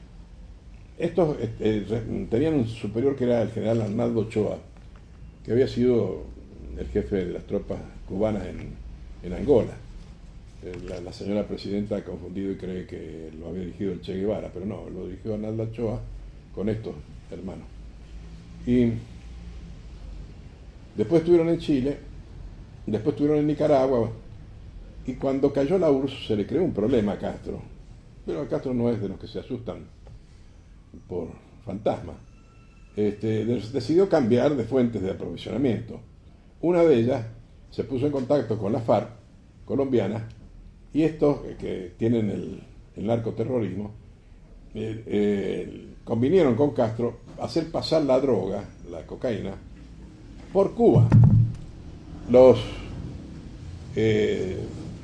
estos eh, tenían un superior que era el general Arnaldo Ochoa, que había sido el jefe de las tropas cubanas en, en Angola. Eh, la, la señora presidenta ha confundido y cree que lo había dirigido el Che Guevara, pero no, lo dirigió Arnaldo Ochoa con estos hermanos. Y después estuvieron en Chile, después estuvieron en Nicaragua, y cuando cayó la U R S S se le creó un problema a Castro. Pero a Castro no es de los que se asustan por fantasmas. Este, decidió cambiar de fuentes de aprovisionamiento. Una de ellas se puso en contacto con la FARC colombiana Y estos que tienen el, el narcoterrorismo eh, eh, convinieron con Castro hacer pasar la droga, la cocaína, por Cuba. Los eh,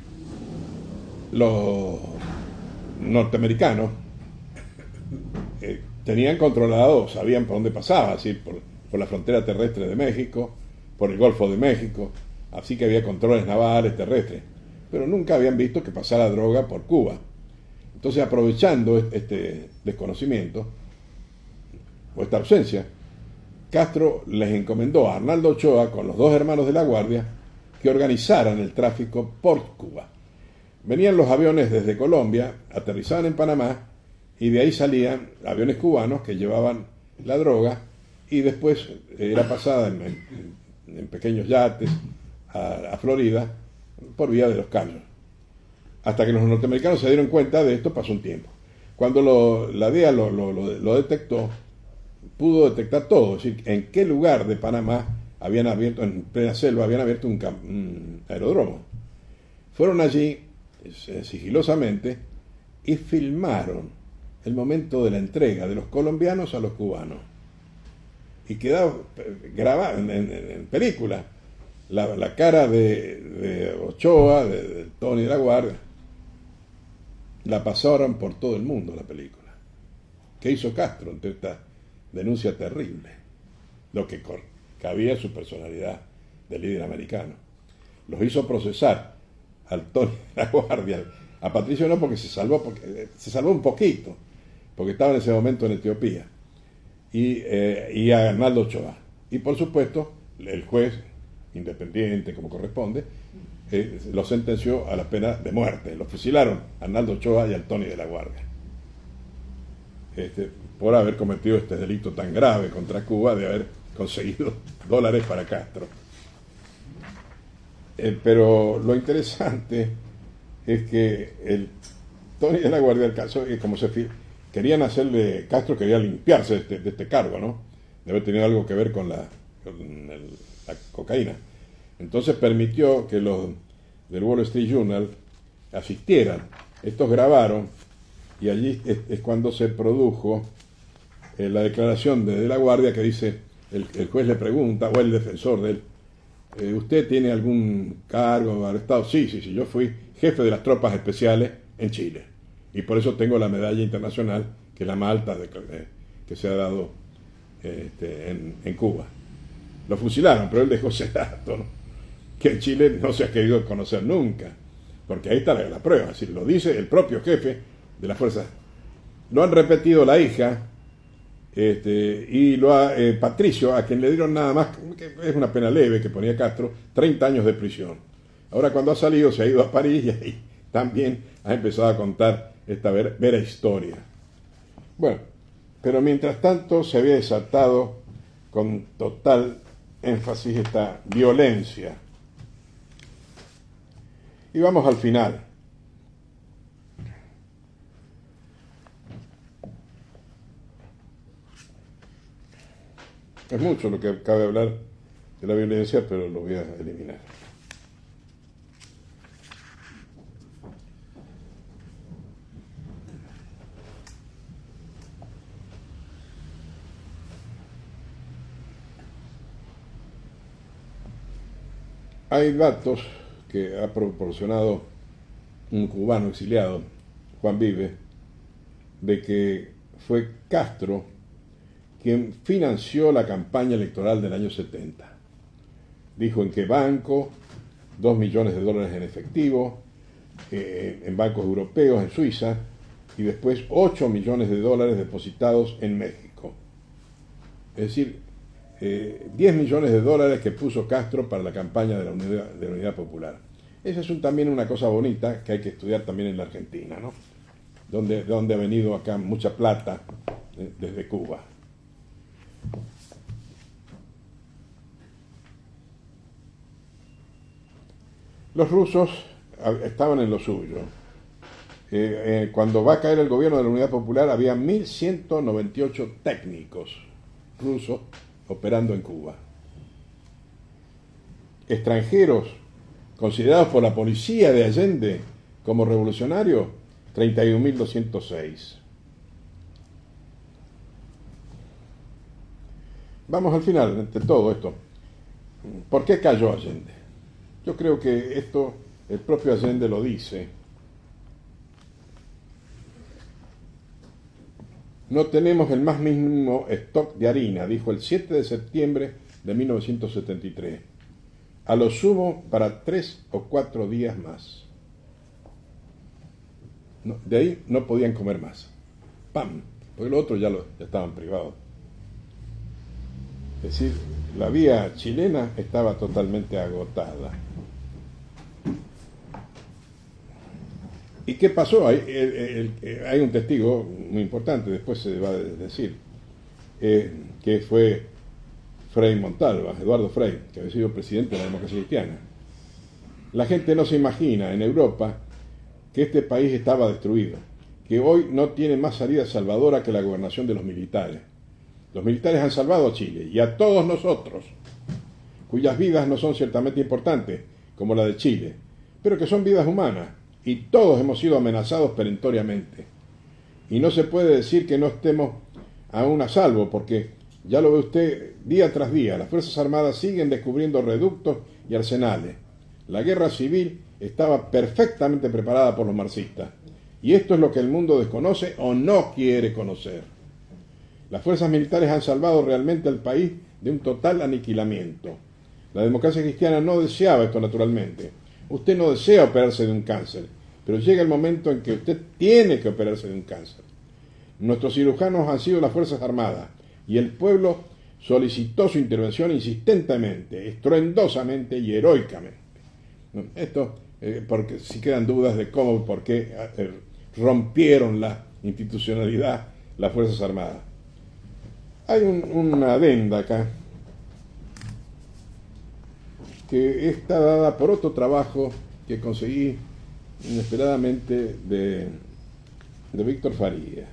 los norteamericanos eh, tenían controlado, sabían por dónde pasaba, así por, por la frontera terrestre de México, por el Golfo de México, así que había controles navales, terrestres, pero nunca habían visto que pasara droga por Cuba. Entonces, aprovechando este desconocimiento o esta ausencia, Castro les encomendó a Arnaldo Ochoa con los dos hermanos de la Guardia que organizaran el tráfico por Cuba. Venían los aviones desde Colombia, aterrizaban en Panamá y de ahí salían aviones cubanos que llevaban la droga y después era pasada en, en, en pequeños yates a, a Florida por vía de los Cayos. Hasta que los norteamericanos se dieron cuenta de esto, pasó un tiempo. Cuando lo, la D E A lo, lo, lo, lo detectó, pudo detectar todo, es decir, en qué lugar de Panamá habían abierto, en plena selva, habían abierto un, un aeródromo. Fueron allí sigilosamente y filmaron el momento de la entrega de los colombianos a los cubanos. Y quedó grabado en, en, en película la, la cara de, de Ochoa, de, de Tony de la Guardia. La pasaron por todo el mundo la película. ¿Qué hizo Castro ante esta denuncia terrible? Lo que cabía su personalidad de líder americano. Los hizo procesar al Tony de la Guardia, a Patricio no, porque se salvó, porque se salvó un poquito, porque estaba en ese momento en Etiopía, y, eh, y a Arnaldo Ochoa. Y por supuesto, el juez, independiente como corresponde, eh, lo sentenció a la pena de muerte. Lo fusilaron a Arnaldo Ochoa y al Tony de la Guardia. Este, por haber cometido este delito tan grave contra Cuba de haber conseguido dólares para Castro. Eh, pero lo interesante es que el Tony de la Guardia, el caso, es como se querían hacerle, Castro quería limpiarse de este, de este cargo, ¿no? De haber tenido algo que ver con la, con el, la cocaína. Entonces permitió que los del Wall Street Journal asistieran. Estos grabaron y allí es, es cuando se produjo eh, la declaración de, de la Guardia que dice, el, el juez le pregunta, o el defensor de él, eh, ¿usted tiene algún cargo arrestado? Sí, sí, sí, yo fui jefe de las tropas especiales en Chile y por eso tengo la medalla internacional, que es la más alta de, eh, que se ha dado eh, este, en, en Cuba. Lo fusilaron, pero él dejó ese dato, ¿no? Que en Chile no se ha querido conocer nunca, porque ahí está la, la prueba, es decir, lo dice el propio jefe de las fuerzas. Lo han repetido la hija, este, y lo ha, eh, Patricio, a quien le dieron nada más, que es una pena leve que ponía Castro, treinta años de prisión. Ahora cuando ha salido se ha ido a París y ahí también ha empezado a contar esta vera, vera historia. Bueno, pero mientras tanto se había desatado con total énfasis esta violencia. Y vamos al final. Es mucho lo que cabe hablar de la violencia, pero lo voy a eliminar. Hay datos que ha proporcionado un cubano exiliado, Juan Vive, de que fue Castro quien financió la campaña electoral del año setenta. Dijo en qué banco, dos millones de dólares en efectivo, eh, en bancos europeos, en Suiza, y después ocho millones de dólares depositados en México. Es decir, eh, diez millones de dólares que puso Castro para la campaña de la Unidad, de la Unidad Popular. Esa es un, también una cosa bonita que hay que estudiar también en la Argentina, ¿no? Donde, donde ha venido acá mucha plata eh, desde Cuba. Los rusos estaban en lo suyo. Eh, eh, cuando va a caer el gobierno de la Unidad Popular había mil ciento noventa y ocho técnicos rusos operando en Cuba. Extranjeros considerados por la policía de Allende Como revolucionario, treinta y un mil doscientos seis. Vamos al final de todo esto. ¿Por qué cayó Allende? Yo creo que esto el propio Allende lo dice. No tenemos el más mínimo stock de harina, dijo el siete de septiembre de mil novecientos setenta y tres. A lo sumo para tres o cuatro días más. No, de ahí no podían comer más. ¡Pam! Porque los otros ya, lo, ya estaban privados. Es decir, la vía chilena estaba totalmente agotada. ¿Y qué pasó? Hay, el, el, el, hay un testigo muy importante, después se va a decir, eh, que fue Frei Montalva, Eduardo Frei, que había sido presidente de la democracia cristiana. La gente no se imagina en Europa que este país estaba destruido, que hoy no tiene más salida salvadora que la gobernación de los militares. Los militares han salvado a Chile y a todos nosotros, cuyas vidas no son ciertamente importantes, como la de Chile, pero que son vidas humanas, y todos hemos sido amenazados perentoriamente. Y no se puede decir que no estemos aún a salvo, porque ya lo ve usted día tras día, las Fuerzas Armadas siguen descubriendo reductos y arsenales. La guerra civil estaba perfectamente preparada por los marxistas, y esto es lo que el mundo desconoce o no quiere conocer. Las fuerzas militares han salvado realmente al país de un total aniquilamiento. La democracia cristiana no deseaba esto naturalmente. Usted no desea operarse de un cáncer, pero llega el momento en que usted tiene que operarse de un cáncer. Nuestros cirujanos han sido las Fuerzas Armadas, y el pueblo solicitó su intervención insistentemente, estruendosamente y heroicamente. Esto, eh, porque si quedan dudas de cómo, por qué eh, rompieron la institucionalidad las Fuerzas Armadas. Hay un, una adenda acá que está dada por otro trabajo que conseguí inesperadamente de, de Víctor Faría.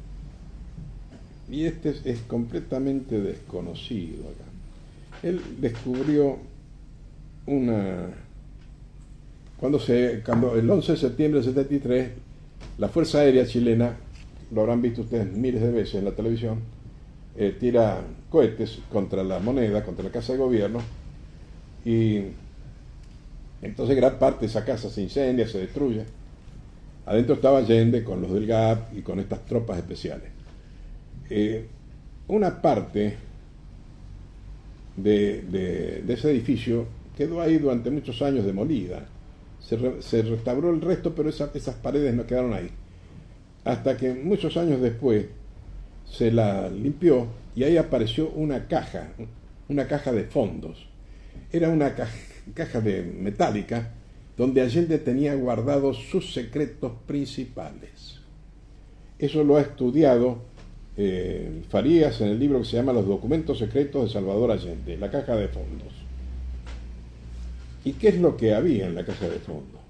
Y este es, es completamente desconocido acá. Él descubrió una... Cuando se cuando el once de septiembre del setenta y tres, la Fuerza Aérea chilena, lo habrán visto ustedes miles de veces en la televisión, eh, tira cohetes contra la moneda, contra la Casa de Gobierno, y entonces gran parte de esa casa se incendia, se destruye. Adentro estaba Allende con los del G A P y con estas tropas especiales. Eh, una parte de, de, de ese edificio quedó ahí durante muchos años demolida. Se, re, se restauró el resto, pero esa, esas paredes no quedaron ahí. Hasta que muchos años después se la limpió y ahí apareció una caja, una caja de fondos. Era una caja, caja de metálica donde Allende tenía guardados sus secretos principales. Eso lo ha estudiado eh, Farías en el libro que se llama Los documentos secretos de Salvador Allende, la caja de fondos. ¿Y qué es lo que había en la caja de fondos?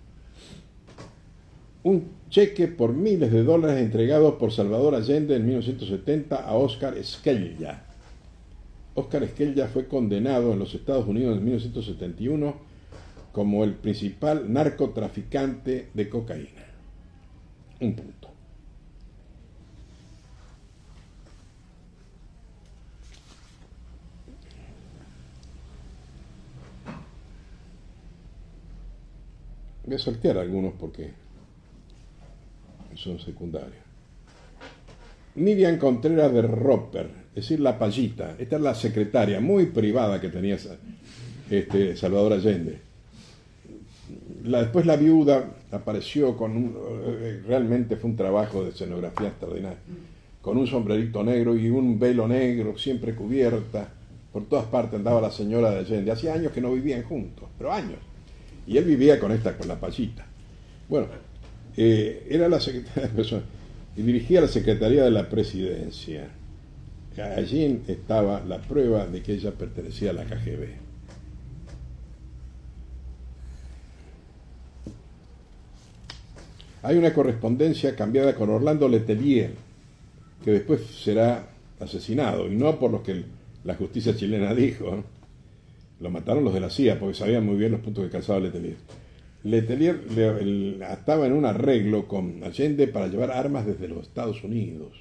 Un cheque por miles de dólares entregados por Salvador Allende en mil novecientos setenta a Oscar Esquella. Oscar Esquella fue condenado en los Estados Unidos en mil novecientos setenta y uno como el principal narcotraficante de cocaína. Un punto. Voy a saltear algunos porque son secundarios. Miriam Contreras de Roper, es decir, la Payita. Esta es la secretaria muy privada que tenía este, Salvador Allende. La, después la viuda apareció con un... Realmente fue un trabajo de escenografía extraordinario. Con un sombrerito negro y un velo negro, siempre cubierta. Por todas partes andaba la señora de Allende. Hacía años que no vivían juntos, pero años. Y él vivía con esta, con la Payita. Bueno, eh, era la secretaria de personas y dirigía la Secretaría de la Presidencia. Allí estaba la prueba de que ella pertenecía a la K G B. Hay una correspondencia cambiada con Orlando Letelier, que después será asesinado, y no por lo que la justicia chilena dijo, ¿eh? Lo mataron los de la C I A porque sabían muy bien los puntos que calzaba Letelier. Letelier le, el, estaba en un arreglo con Allende para llevar armas desde los Estados Unidos.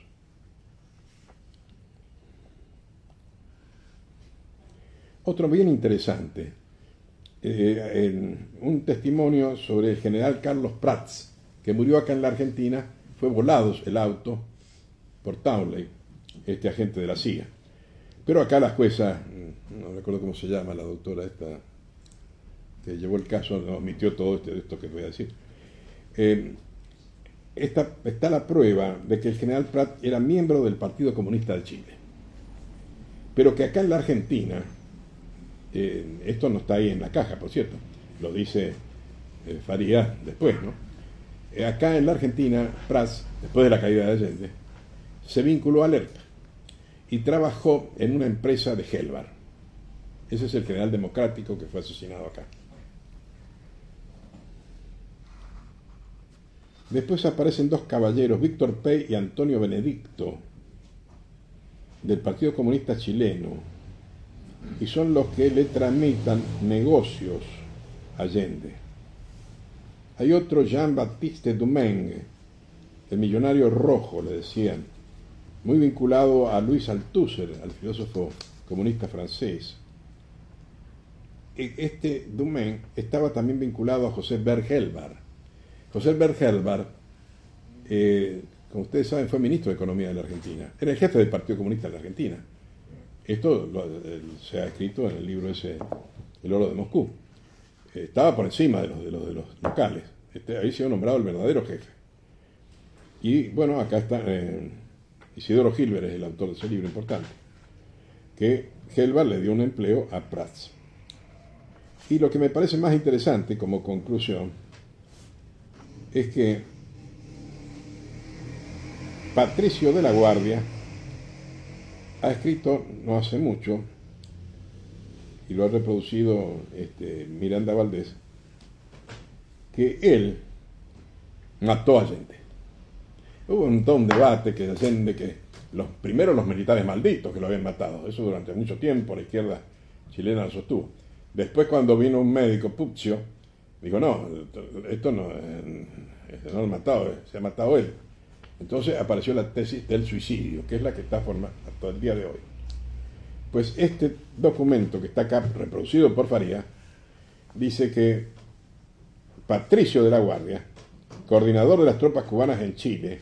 Otro bien interesante, eh, en un testimonio sobre el general Carlos Prats, que murió acá en la Argentina. Fue volado el auto por Townley, este agente de la C I A. Pero acá la jueza, no recuerdo cómo se llama, la doctora esta que llevó el caso, no omitió todo esto, esto que voy a decir. Eh, esta, está la prueba de que el general Prat era miembro del Partido Comunista de Chile. Pero que acá en la Argentina, eh, esto no está ahí en la caja, por cierto, lo dice eh, Faría después, ¿no? Eh, acá en la Argentina, Prats, después de la caída de Allende, se vinculó a Alerta y trabajó en una empresa de Helvar. Ese es el general democrático que fue asesinado acá. Después aparecen dos caballeros, Víctor Pey y Antonio Benedicto, del Partido Comunista Chileno, y son los que le tramitan negocios a Allende. Hay otro, Jean-Baptiste Dumaine, el millonario rojo, le decían, muy vinculado a Louis Althusser, al filósofo comunista francés. Este Dumaine estaba también vinculado a José Berg-Helbar. José Berg-Helbar, eh, como ustedes saben, fue ministro de Economía de la Argentina. Era el jefe del Partido Comunista de la Argentina. Esto lo, el, se ha escrito en el libro ese, El oro de Moscú. Eh, estaba por encima de los de los, de los locales. Este, ahí se ha nombrado el verdadero jefe. Y bueno, acá está eh, Isidoro Gilbert, es el autor de ese libro importante, que Helvar le dio un empleo a Prats. Y lo que me parece más interesante como conclusión es que Patricio de la Guardia ha escrito no hace mucho, y lo ha reproducido este, Miranda Valdés, que él mató a Allende. Hubo un, todo un debate que Allende, que los primeros los militares malditos que lo habían matado, eso durante mucho tiempo la izquierda chilena lo sostuvo. Después, cuando vino un médico, Puccio, dijo, no, esto no, este no lo ha matado, se ha matado él. Entonces apareció la tesis del suicidio, que es la que está formada hasta el día de hoy. Pues este documento que está acá reproducido por Faría dice que Patricio de la Guardia, coordinador de las tropas cubanas en Chile,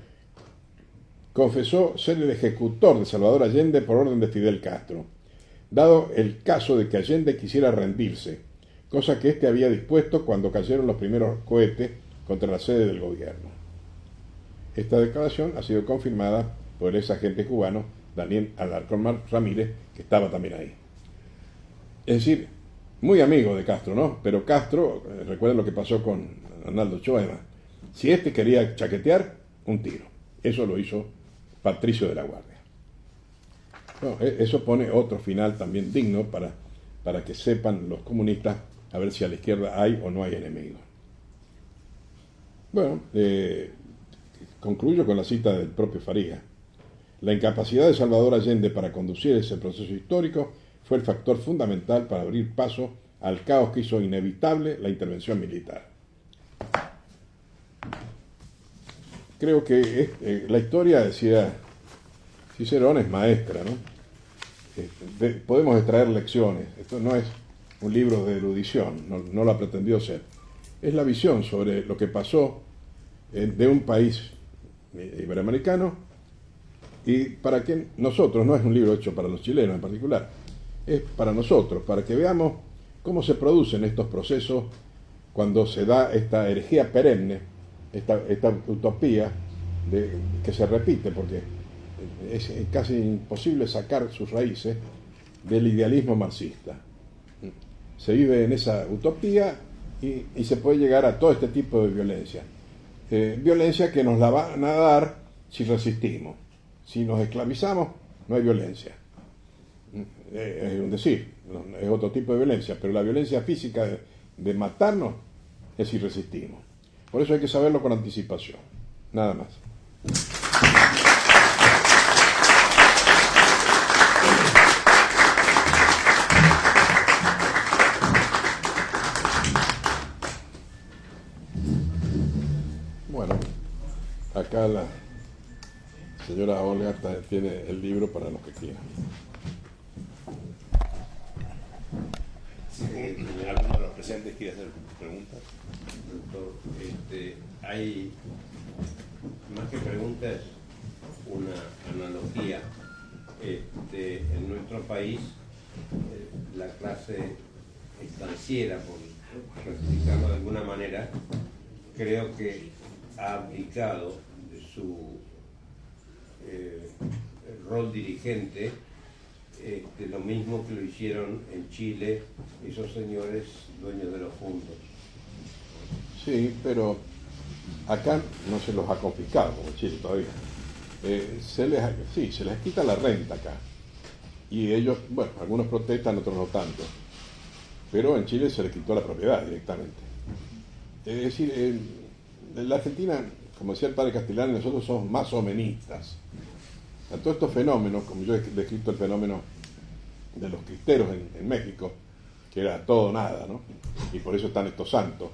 confesó ser el ejecutor de Salvador Allende por orden de Fidel Castro, dado el caso de que Allende quisiera rendirse, cosa que éste había dispuesto cuando cayeron los primeros cohetes contra la sede del gobierno. Esta declaración ha sido confirmada por el ex agente cubano Daniel Alarcón Ramírez, que estaba también ahí. Es decir, muy amigo de Castro, ¿no? Pero Castro, eh, recuerden lo que pasó con Arnaldo Choema. Si este quería chaquetear, un tiro. Eso lo hizo Patricio de la Guardia. Bueno, eso pone otro final también digno para, para que sepan los comunistas a ver si a la izquierda hay o no hay enemigos. Bueno, eh, concluyo con la cita del propio Faría. La incapacidad de Salvador Allende para conducir ese proceso histórico fue el factor fundamental para abrir paso al caos que hizo inevitable la intervención militar. Creo que es, eh, la historia, decía Cicerón, es maestra, ¿no? Eh, de, podemos extraer lecciones. Esto no es un libro de erudición, no, no lo ha pretendido ser. Es la visión sobre lo que pasó eh, de un país eh, iberoamericano, y para que nosotros, no es un libro hecho para los chilenos en particular, es para nosotros, para que veamos cómo se producen estos procesos cuando se da esta herejía perenne, esta, esta utopía de, que se repite, porque es casi imposible sacar sus raíces del idealismo marxista. Se vive en esa utopía y, y se puede llegar a todo este tipo de violencia. Eh, violencia que nos la van a dar si resistimos. Si nos esclavizamos, no hay violencia. Eh, es un decir, es otro tipo de violencia, pero la violencia física de, de matarnos es si resistimos. Por eso hay que saberlo con anticipación. Nada más. Bueno, acá la señora Olga tiene el libro para los que quieran. Si alguno de los presentes quiere hacer preguntas. Doctor, este, hay más que preguntas, una analogía. Este, en nuestro país, eh, la clase estanciera, por explicarlo de alguna manera, creo que ha aplicado su eh, rol dirigente, este, lo mismo que lo hicieron en Chile esos señores dueños de los fondos. Sí, pero acá no se los ha confiscado, como en Chile todavía. Eh, se les, sí, se les quita la renta acá. Y ellos, bueno, algunos protestan, otros no tanto. Pero en Chile se les quitó la propiedad directamente. Es decir, en la Argentina, como decía el padre Castellani, nosotros somos más omenistas. A todos estos fenómenos, como yo he descrito el fenómeno de los cristeros en, en México, que era todo o nada, ¿no? Y por eso están estos santos.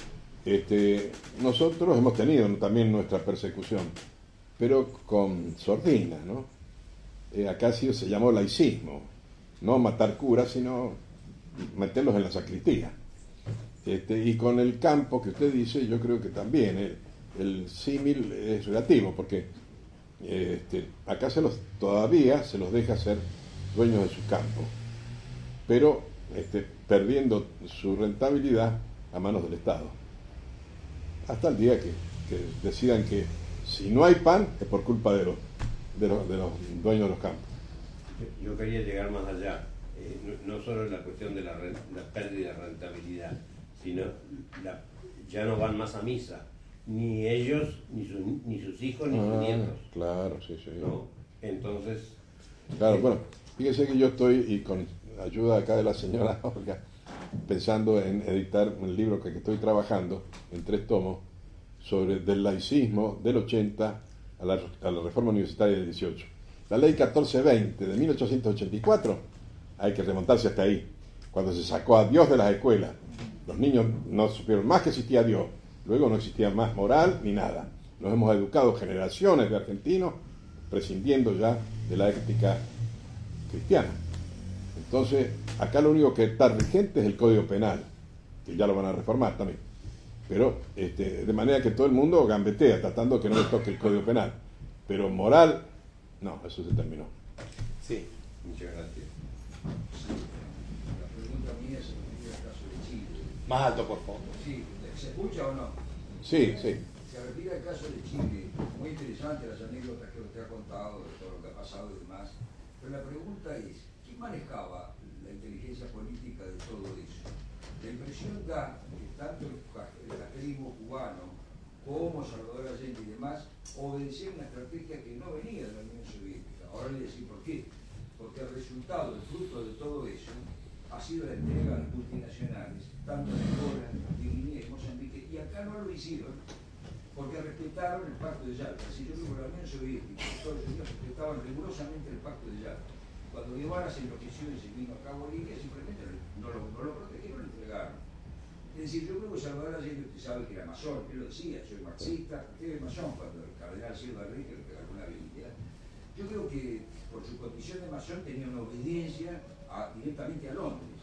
Este, nosotros hemos tenido también nuestra persecución, pero con sordina, ¿no? Eh, acá sí se llamó laicismo, no matar curas, sino meterlos en la sacristía. Este, y con el campo que usted dice, yo creo que también el, el símil es relativo, porque este, acá se los, todavía se los deja ser dueños de su campo, pero este, perdiendo su rentabilidad a manos del Estado. Hasta el día que, que decidan que si no hay pan es por culpa de los, de los, de los dueños de los campos. Yo quería llegar más allá, eh, no, no solo la cuestión de la, la pérdida de rentabilidad, sino la, ya no van más a misa, ni ellos, ni, su, ni sus hijos, ni ah, sus nietos. Claro, sí, sí. ¿No? Entonces... Claro, eh, bueno, fíjese que yo estoy, y con ayuda acá de la señora Olga, pensando en editar un libro que, que estoy trabajando en tres tomos sobre del laicismo del ochenta a la, a la reforma universitaria del dieciocho. La ley catorce veinte de mil ochocientos ochenta y cuatro, hay que remontarse hasta ahí, cuando se sacó a Dios de las escuelas. Los niños no supieron más que existía Dios, luego no existía más moral ni nada. Nos hemos educado generaciones de argentinos prescindiendo ya de la ética cristiana. Entonces, acá lo único que está vigente es el Código Penal, que ya lo van a reformar también. Pero, este, de manera que todo el mundo gambetea, tratando que no le toque el Código Penal. Pero moral, no, eso se terminó. Sí. Muchas gracias. Sí, la pregunta mía se refiere al caso de Chile. Más alto, por favor. Sí, ¿se escucha o no? Sí, sí. Se refiere al caso de Chile. Muy interesante las anécdotas que usted ha contado de todo lo que ha pasado y demás. Pero la pregunta es, ¿quién manejaba la inteligencia política de todo eso? La impresión da que tanto el castrismo cubano como Salvador Allende y demás obedecían una estrategia que no venía de la Unión Soviética. Ahora le decir por qué. Porque el resultado, el fruto de todo eso, ha sido la entrega a las multinacionales, tanto de Angola, de Guinea y Mozambique, y acá no lo hicieron porque respetaron el Pacto de Yalta. Si yo digo la Unión Soviética, los Estados Unidos respetaban rigurosamente el Pacto de Yalta. Cuando Guevara se enloqueció y se vino acá a Bolivia, simplemente no lo, no lo protegieron, lo entregaron. Es decir, yo creo que Salvador Allende, usted sabe que era masón, él lo decía, soy marxista, usted es masón, cuando el cardenal Silva Enrique le regaló una Biblia. Yo creo que por su condición de masón tenía una obediencia a, directamente a Londres.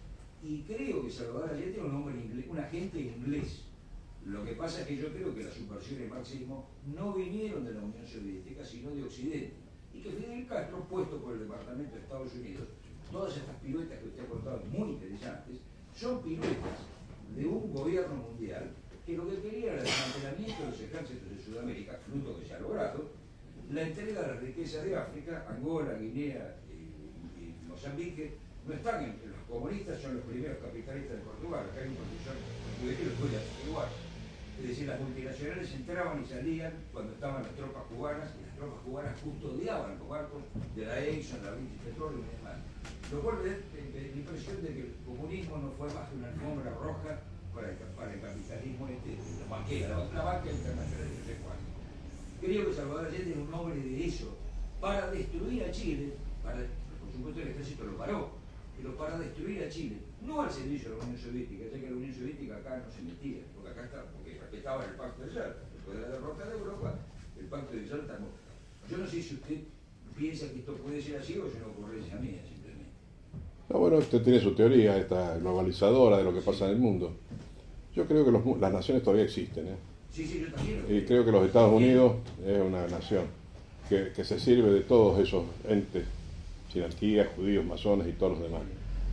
Y creo que Salvador Allende era un hombre inglés, un agente inglés. Lo que pasa es que yo creo que las subversiones del marxismo no vinieron de la Unión Soviética, sino de Occidente. Y que Fidel Castro, puesto por el Departamento de Estados Unidos, todas estas piruetas que usted ha contado, muy interesantes, son piruetas de un gobierno mundial que lo que quería era el desmantelamiento de los ejércitos de Sudamérica, fruto que se ha logrado, la entrega de la riqueza de África, Angola, Guinea y, y Mozambique. No están en, los comunistas son los primeros capitalistas de Portugal, acá hay un profesor que lo puede igual. Es decir, las multinacionales entraban y salían cuando estaban las tropas cubanas, y las tropas cubanas custodiaban los barcos de la Exxon, la British Petroleum y demás. Lo cual me da la impresión de que el comunismo no fue más que una alfombra roja para el, para el capitalismo este, la banquera, la, la banca internacional de tres cuartos. Creo que Salvador Allende era un hombre de eso, para destruir a Chile, para, por supuesto el ejército lo paró, pero para destruir a Chile, no al servicio de la Unión Soviética, ya que la Unión Soviética acá no se metía, porque acá está, porque respetaban el Pacto de Yalta, después de la derrota de Europa, el pacto de Salta. Yo no sé si usted piensa que esto puede ser así o es una ocurrencia mía, simplemente. No, bueno, usted tiene su teoría, esta globalizadora de lo que pasa en el mundo. Yo creo que los, las naciones todavía existen, ¿eh? Sí, sí, yo también. Y creo que los Estados Unidos es una nación que, que se sirve de todos esos entes, sinarquías, judíos, masones y todos los demás.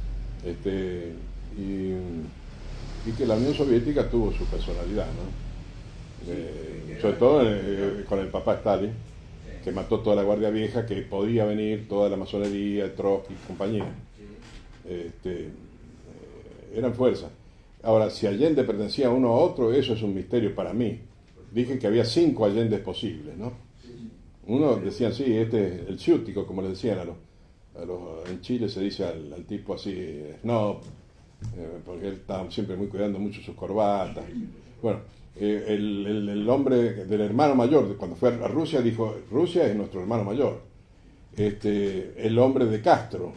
Este, y, y que la Unión Soviética tuvo su personalidad, ¿no? Eh, sobre todo eh, con el papá Stalin, que mató toda la guardia vieja, que podía venir toda la masonería, Trotsky y compañía. Este, eh, eran fuerzas. Ahora, si Allende pertenecía a uno a otro, eso es un misterio para mí. Dije que había cinco Allendes posibles, ¿no? Uno decían, sí, este es el ciútico, como le decían a los, a los en Chile se dice al, al tipo así, snob, eh, porque él estaba siempre muy cuidando mucho sus corbatas. Bueno, eh, el, el, el hombre del hermano mayor, cuando fue a Rusia, dijo, Rusia es nuestro hermano mayor. Este, el hombre de Castro,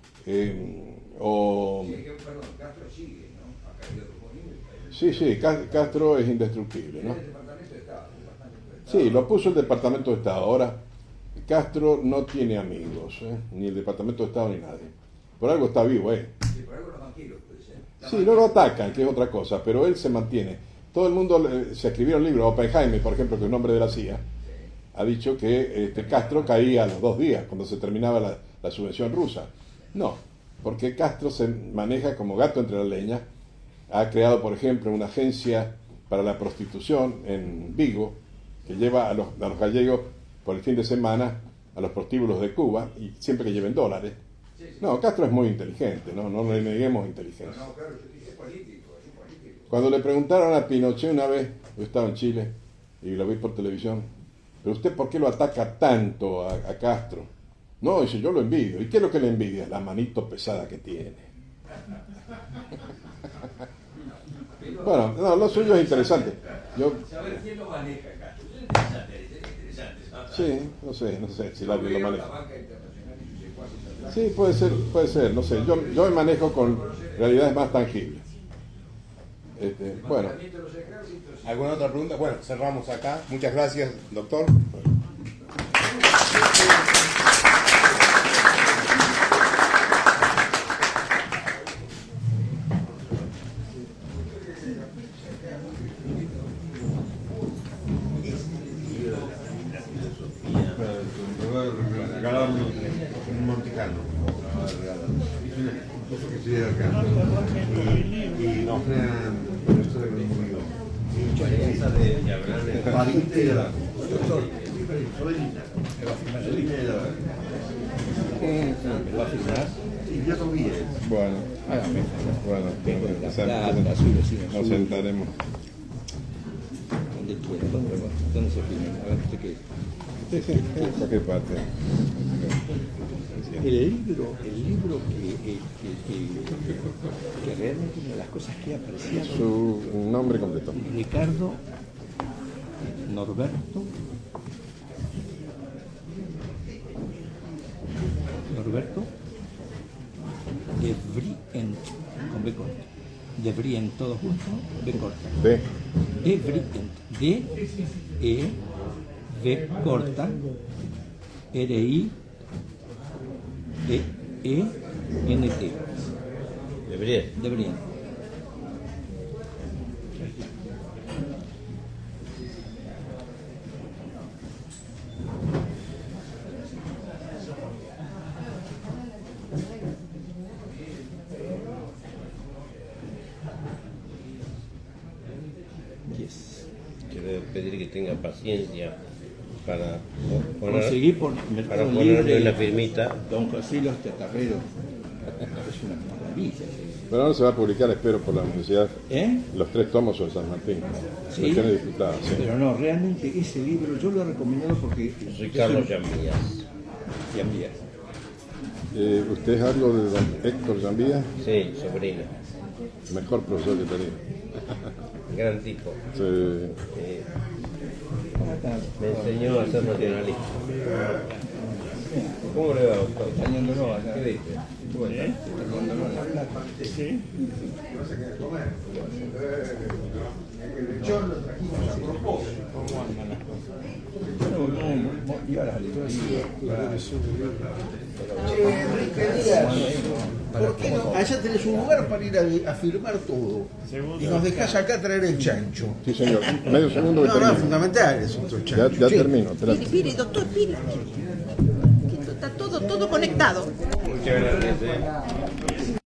eh, o... Sí, que, perdón, Castro sigue, ¿no? Ha caído disponible. Sí, sí, Castro es indestructible, ¿no? El Departamento de Estado, el Departamento de Estado. Sí, lo puso el Departamento de Estado. Ahora, Castro no tiene amigos, ¿eh? Ni el Departamento de Estado ni nadie. Por algo está vivo, ¿eh? Sí, por algo los banqueros, puede ser. La Sí, no lo atacan, que es otra cosa, pero él se mantiene. Todo el mundo, eh, se escribieron libros, Oppenheimer, por ejemplo, que es un hombre de la C I A, ha dicho que este, Castro caía a los dos días, cuando se terminaba la, la subvención rusa. No, porque Castro se maneja como gato entre la leña. Ha creado, por ejemplo, una agencia para la prostitución en Vigo, que lleva a los, a los gallegos por el fin de semana a los prostíbulos de Cuba, y siempre que lleven dólares. No, Castro es muy inteligente, no, no le neguemos inteligencia. No, no, claro, es político, es político. Cuando le preguntaron a Pinochet una vez, yo estaba en Chile y lo vi por televisión, pero usted ¿por qué lo ataca tanto a, a Castro? No, dice, yo lo envidio. ¿Y qué es lo que le envidia? La manito pesada que tiene. Bueno, no, lo suyo es interesante. Yo, Saber quién lo maneja acá. Es interesante, es interesante. ¿Sabes? sí, no sé, no sé si Yo alguien lo veo maneja. la banca internacional y sus secuaces atrás. Sí, puede ser, puede ser, no sé. Yo, yo me manejo con realidades más tangibles. Este, bueno, Mantenimiento de los ejércitos. ¿Alguna otra pregunta? Bueno, cerramos acá. Muchas gracias, doctor. Un Monticano. Eso que estudié acá. Y, y no. Una historia que me murió. Esa de, de hablar de... Pariente de la. Doctor, sobrinita. Sobrina de la. Sí, ya lo vi. bueno, bueno, nos, nos sentaremos. Donde quiera, ¿dónde, dónde se filma? A ver, ¿usted qué? Sí, sí, en cualquier parte. El libro, el libro que, eh, que, que, que realmente una de las cosas que apreciaba Su nombre completo. Ricardo Norberto Norberto de Vrient, con B corta, de Vrient todo junto, B corta, De. de Vrient, D E V corta R I E E N T, Debería. de Vrient. Yes. Quiero pedir que tenga paciencia para poner, Conseguí por para Mercado ponerle Libre una firmita. Don José Los Tetarreros. Es una maravilla. Pero ahora se va a publicar, espero, por la universidad. ¿Eh? Los tres tomos sobre San Martín. Sí. Cuestiones disputadas, sí. Pero no, realmente ese libro yo lo he recomendado porque... Ricardo es un- Llambías. Llambías. Eh, ¿Usted es algo de don Héctor Llambías? Sí, sobrina. Mejor profesor que tenía. Gran tipo. Sí. Eh, me enseñó a ser nacionalista. ¿Cómo le va, doctor? Extrañándolo acá. ¿Qué dice? ¿Eh? Extrañándolo en La Plata. Sí. El lechón lo trajimos a propósito. Y ahora Che, Enrique Díaz, ¿por qué no? Allá tenés un lugar para ir a, a firmar todo. Y nos dejás acá traer el chancho. Sí, señor. Medio segundo que No, no, termino. es fundamental eso, el Ya, chancho. ya Sí. termino. espérate. Piri, Piri, doctor Piri. Que esto está todo, todo conectado. Muchas gracias. eh.